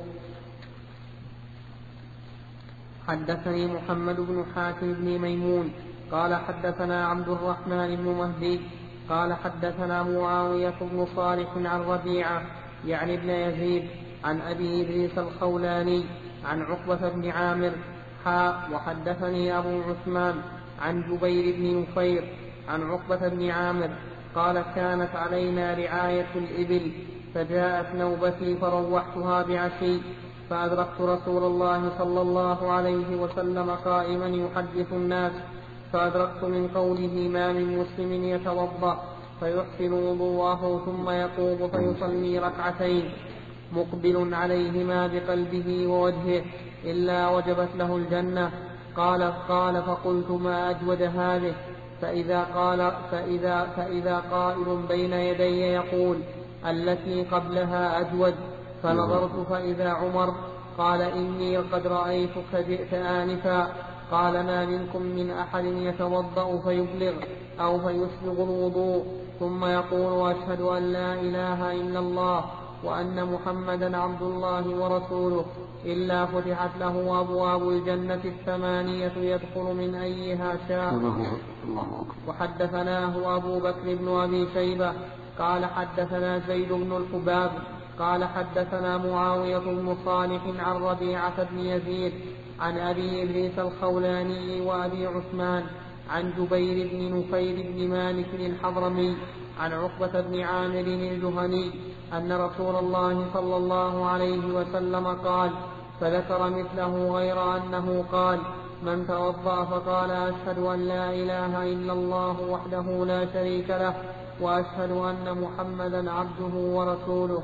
حدثني محمد بن حاتم بن ميمون قال حدثنا عبد الرحمن بن مهدي قال حدثنا معاوية بن صالح عن ربيعة يعني ابن يزيد عن أبي إدريس الخولاني عن عقبة بن عامر حاء وحدثني أبو عثمان عن جبير بن نفير عن عقبة بن عامر قال: كانت علينا رعاية الإبل فجاءت نوبتي فروحتها بعشي فأدركت رسول الله صلى الله عليه وسلم قائما يحدث الناس، فأدركت من قوله: ما من مسلم يتوضأ فيحسن وضوءه ثم يقوم فيصلي ركعتين مقبل عليهما بقلبه ووجهه إلا وجبت له الجنة. قال قال فقلت: ما أجود هذه؟ فإذا قال فإذا, فإذا قائل بين يدي يقول: التي قبلها أجود. فنظرت فإذا عمر قال: إني قد رأيتك جئت آنفا. قال: ما منكم من أحد يتوضأ فيبلغ أو فيسبغ الوضوء ثم يقول: أشهد أن لا إله إلا الله وأن محمدا عبد الله ورسوله إلا فتحت له أبواب الجنة الثمانية يدخل من أيها شاء. وحدثناه أبو بكر بن أبي شيبة قال حدثنا زيد بن الحباب قال حدثنا معاوية بن صالح عن ربيعة بن يزيد عن أبي إدريس الخولاني وأبي عثمان عن جبير بن نفيل بن مالك الحضرمي عن عقبة بن عامر الجهني أن رسول الله صلى الله عليه وسلم قال، فذكر مثله غير أنه قال: من توضأ فقال أشهد أن لا إله إلا الله وحده لا شريك له وأشهد أن محمدا عبده ورسوله.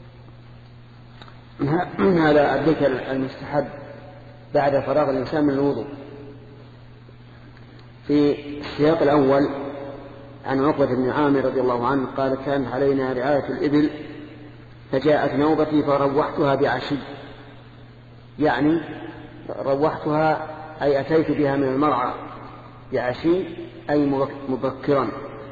هذا الذكر المستحب بعد فراغ الإنسان من الوضوء. في السياق الأول عن عقبة بن عامر رضي الله عنه قال: كان علينا رعاية الإبل فجاءت نوبتي فروحتها بعشي، يعني روحتها أي أتيت بها من المرعى بعشي أي مبكرا.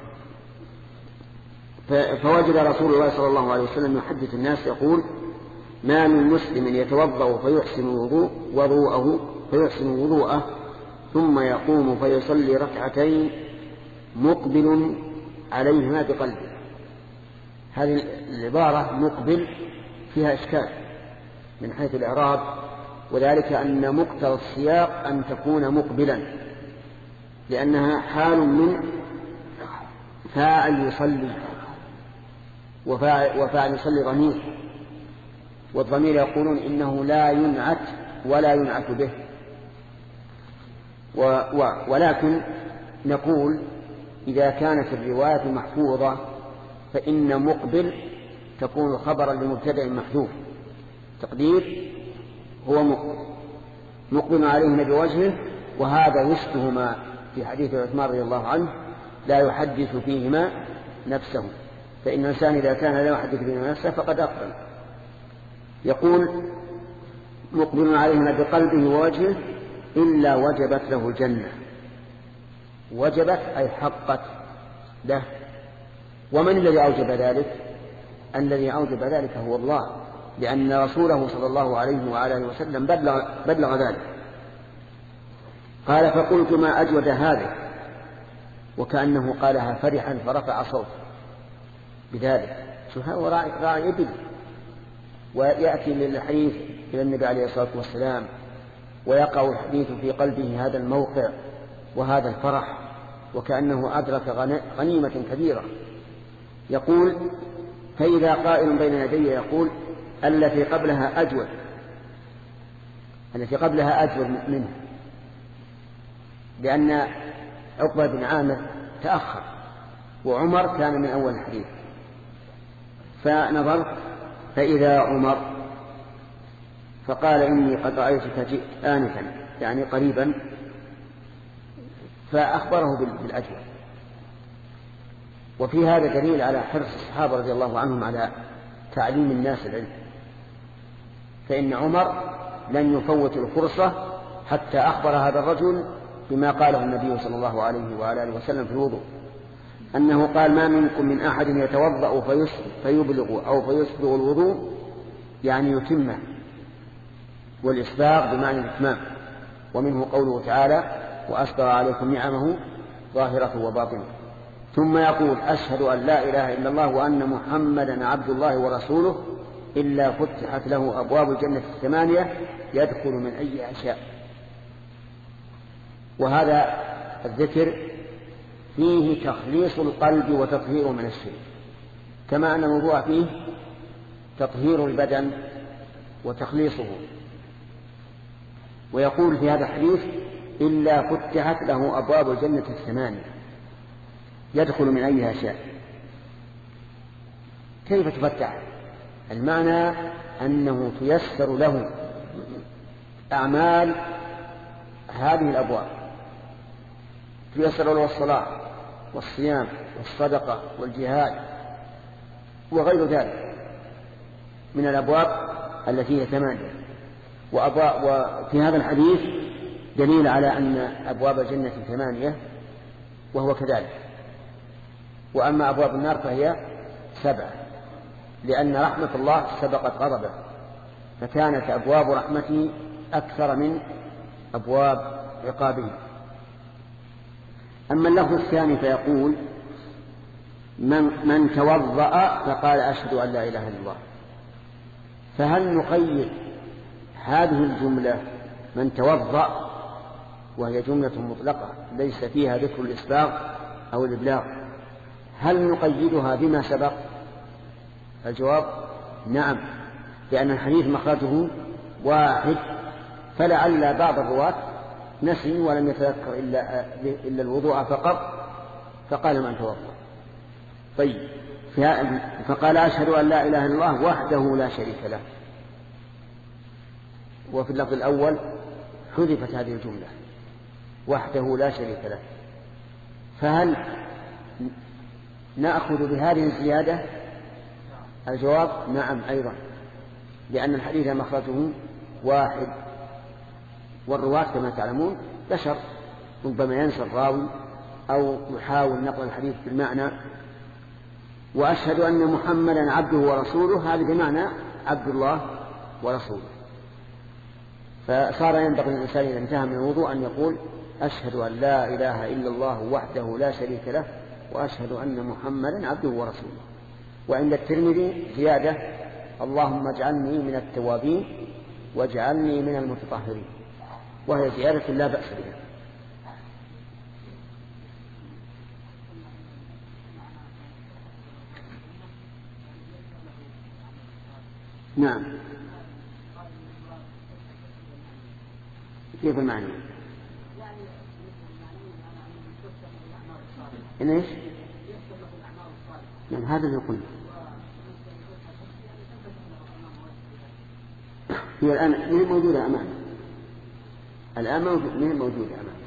فوجد رسول الله صلى الله عليه وسلم يحدث الناس يقول: ما من مسلم يتوضأ فيحسن وضوء وضوءه فيحسن وضوءه ثم يقوم فيصلي ركعتين مقبل عليهما بقلبه. هذه العبارة مقبل فيها إشكال من حيث الإعراب، وذلك أن مقتضى السياق أن تكون مقبلا، لأنها حال من فاعل يصلي، وفاعل يصلي ضمير، والضمير يقولون إنه لا ينعت ولا ينعت به، و و ولكن نقول إذا كانت الرواية محفوظة فإن مقبل تكون خبرا لمبتدأ محذوف، تقدير هو مقبل مقبل عليهما بوجهه، وهذا يشبه ما في حديث عثمان رضي الله عنه: لا يحدث فيهما نفسه، فإن الإنسان إذا كان لا يحدث فيهما نفسه فقد أقبل. يقول: مقبل عليهما بقلبه ووجهه إلا وجبت له الجنة. وجبت أي حقت له. ومن الذي أوجب ذلك؟ الذي أوجب ذلك هو الله، لأن رسوله صلى الله عليه وآله وسلم بلغ, بلغ ذلك. قال: فقلت ما أجود هذه، وكأنه قالها فرحا فرفع صوته بذلك. هو راعي إبل ويأتي للحديث إلى النبي عليه الصلاة والسلام ويقع الحديث في قلبه هذا الموقع وهذا الفرح، وكأنه أدرك غنيمة كبيرة. يقول: فإذا قائل بين يدي يقول: التي قبلها أجود، التي قبلها أجود منه، لأن عقبة بن عامر تأخر وعمر كان من أول الحديث. فنظرت فإذا عمر فقال: إني قد رأيتك جئت آنفا، يعني قريبا، فأخبره بالأجر. وفي هذا دليل على حرص الصحابة رضي الله عنهم على تعليم الناس العلم، فإن عمر لن يفوت الفرصة حتى أخبر هذا الرجل بما قاله النبي صلى الله عليه وآله وسلم في الوضوء، أنه قال: ما منكم من أحد يتوضأ فيبلغ أو فيسبغ الوضوء، يعني يتمه، والإسباغ بمعنى الإتمام. ومنه قوله تعالى: وأسبغ عليكم نعمه ظاهرة وباطنة. ثم يقول: أشهد أن لا إله إلا الله وأن محمدا عبد الله ورسوله، إلا فتحت له أبواب الجنة الثمانية يدخل من أي شاء. وهذا الذكر فيه تخليص القلب وتطهيره من الشرك، كما أن الموضوع فيه تطهير البدن وتخليصه. ويقول في هذا الحديث: إلا فتحت له أبواب الجنة الثمانية يدخل من أيها شاء. كيف تفتح؟ المعنى أنه تيسر له أعمال هذه الأبواب، تيسر له الصلاة والصيام والصدقة والجهاد وغير ذلك من الأبواب التي هي ثمانية. وفي هذا الحديث دليل على أن أبواب الجنة ثمانية، وهو كذلك. وأما أبواب النار فهي سبعة، لأن رحمة الله سبقت غضبه، فكانت أبواب رحمته أكثر من أبواب عقابه. أما اللفظ الثاني فيقول: من, من توضأ فقال أشهد أن لا إله إلا الله. فهل نقيد هذه الجملة من توضأ، وهي جملة مطلقة ليس فيها ذكر الإسباغ أو الإبلاغ. هل نقيدها بما سبق؟ الجواب نعم، لأن الحديث مخرجه واحد، فلعل بعض الرواة نسي ولم يتذكر إلا, إلا الوضوء فقط فقال من توضأ. طيب، فقال أشهد أن لا إله إلا الله وحده لا شريك له. وفي اللفظ الأول حذفت هذه الجملة وحده لا شريك له. فهل نأخذ بهذه الزيادة؟ الجواب نعم أيضا، لأن الحديث مخرجه واحد، والرواة كما تعلمون بشر، ربما ينسى الراوي أو يحاول نقل الحديث بالمعنى. وأشهد أن محمدا عبده ورسوله، هذا بمعنى عبد الله ورسوله. فصار ينبغي للإنسان إذا انتهى من الوضوء أن يقول أشهد أن لا إله إلا الله وحده لا شريك له وأشهد أن محمدا عبده ورسوله. وعند الترمذي زيادة اللهم اجعلني من التوابين واجعلني من المتطهرين، وهي زيادة لا بأس بها. نعم، كيف المعنى؟ إن إيش؟ يعني هذا اللي قلنا. هي الآن من موجودة أمامنا، الآن من موجودة أمامنا.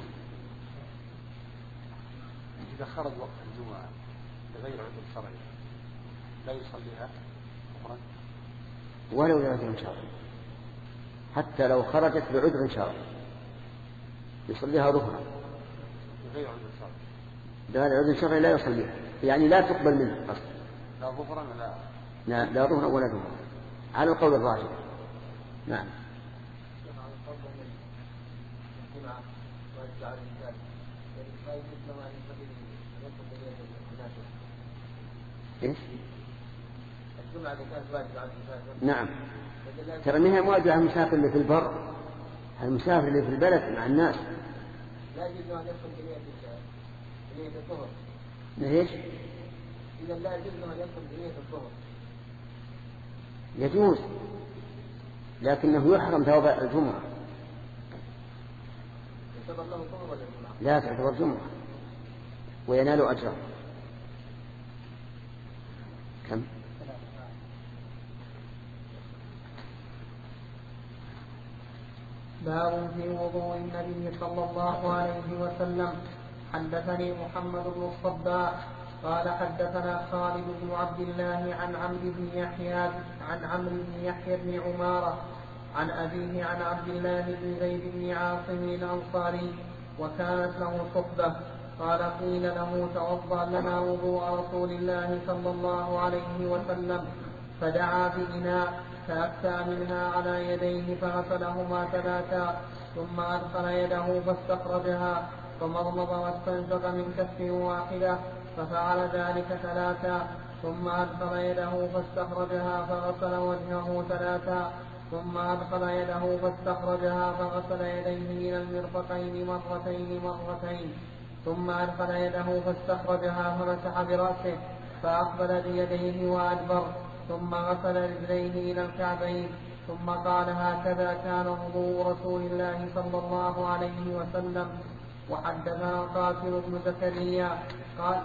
إذا خرج وقت الجمعة بغير عذر شرعي لا يصليها ظهرا ولو لعذر شرعي، حتى لو خرجت بعذر شرعي يصليها ظهرا بغير عذر شرعي. بغير عذر شرعي لا يصليها، يعني لا تقبل منه أصلا، لا ظهرا ولا لا, لا ظهرا ولا ظهرا على القول الراجح. نعم. إيش؟ الجمعة اللي كانت واجبة على المسافر. نعم. ترى منها مواجهة المسافر اللي في البر، المسافر اللي في البلد مع الناس. لا يجوز أن يدخل بنية بنية الظهر. ليش؟ إذا لا يجوز أن يدخل بنية الظهر. يجوز، لكنه يحرم ثواب الجمعة. يعتبر له ظهر ولا جمعة؟ لا، تعتبر جمعة وينال أجرا. كم؟ باب في وضوء النبي صلى الله عليه وسلم. حدثني محمد بن الصباح قال حدثنا خالد بن عبد الله عن عمرو بن يحيى عن عمرو بن يحيى بن عمارة عن أبيه عن عبد الله بن زيد بن عاصم الأنصاري وكانت له صحبة قال قيل له توضأ لنا وضوء رسول الله صلى الله عليه وسلم، فدعا بإناء فأكسى منها على يديه فغسلهما ثلاثا ثم أدخل يده فاستخرجها فمضمض واستنشق من كف واحدة ففعل ذلك ثلاثا ثم أدخل يده فاستخرجها فغسل وجهه ثلاثا ثم أدخل يده فاستخرجها فغسل يديه إلى المرفقين مرتين مرتين ثم أدخل يده فاستخرجها فمسح برأسه فأقبل بيديه وأدبر ثم غسل رجليه إلى الكعبين ثم قال هكذا كان وضوء رسول الله صلى الله عليه وسلم. وحدثنا القاسم بن زكريا قال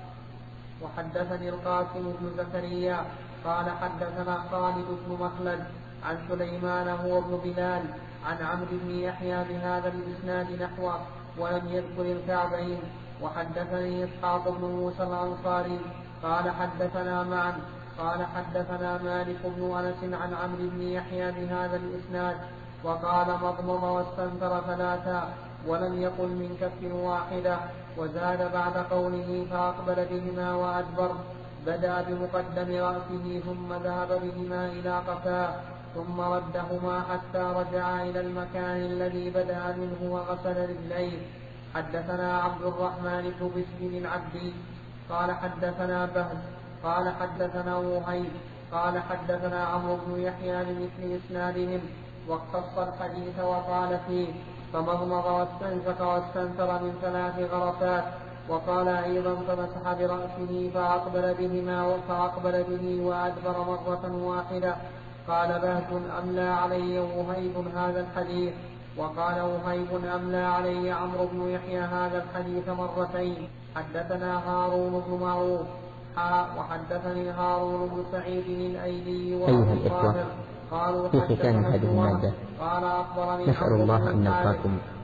وحدثني القاسم بن زكريا قال حدثنا خالد بن مخلد عن سليمان هو ابن بلال عن عمرو بن يحيى بهذا الإسناد نحوه ولم يذكر الكعبين. وحدثني إسحاق بن موسى الأنصاري قال حدثنا معا قال حدثنا مالك بن أنس عن عمرو بن يحيى بهذا الإسناد وقال مضمض واستنثر ثلاثا ولم يقل من كف واحدة. وزاد بعد قوله فأقبل بهما وأدبر بدأ بمقدم رأسه ثم ذهب بهما إلى قفاه ثم ردهما حتى رجع إلى المكان الذي بدأ منه وغسل رجليه. حدثنا عبد الرحمن بن بشر العبدي قال حدثنا بهز قال حدثنا وهيب قال حدثنا عمرو بن يحيى بمثل إسنادهم واختص الحديث وقال فيه فمضمض واستنشق واستنثر من ثلاث غرفات. وقال أيضا فمسح برأسه فأقبل بهما فأقبل به وأدبر مرة واحدة. قال بهز أملى علي وهيب هذا الحديث. وقال وهيب أملى علي عمرو بن يحيى هذا الحديث مرتين. حدثنا هارون بن معروف وحدثني هارون بن سعيد الأيلي أيها الإخوة، قالوا في ختام هذه المادة قال أخبرني نسأل الله أن نلقاكم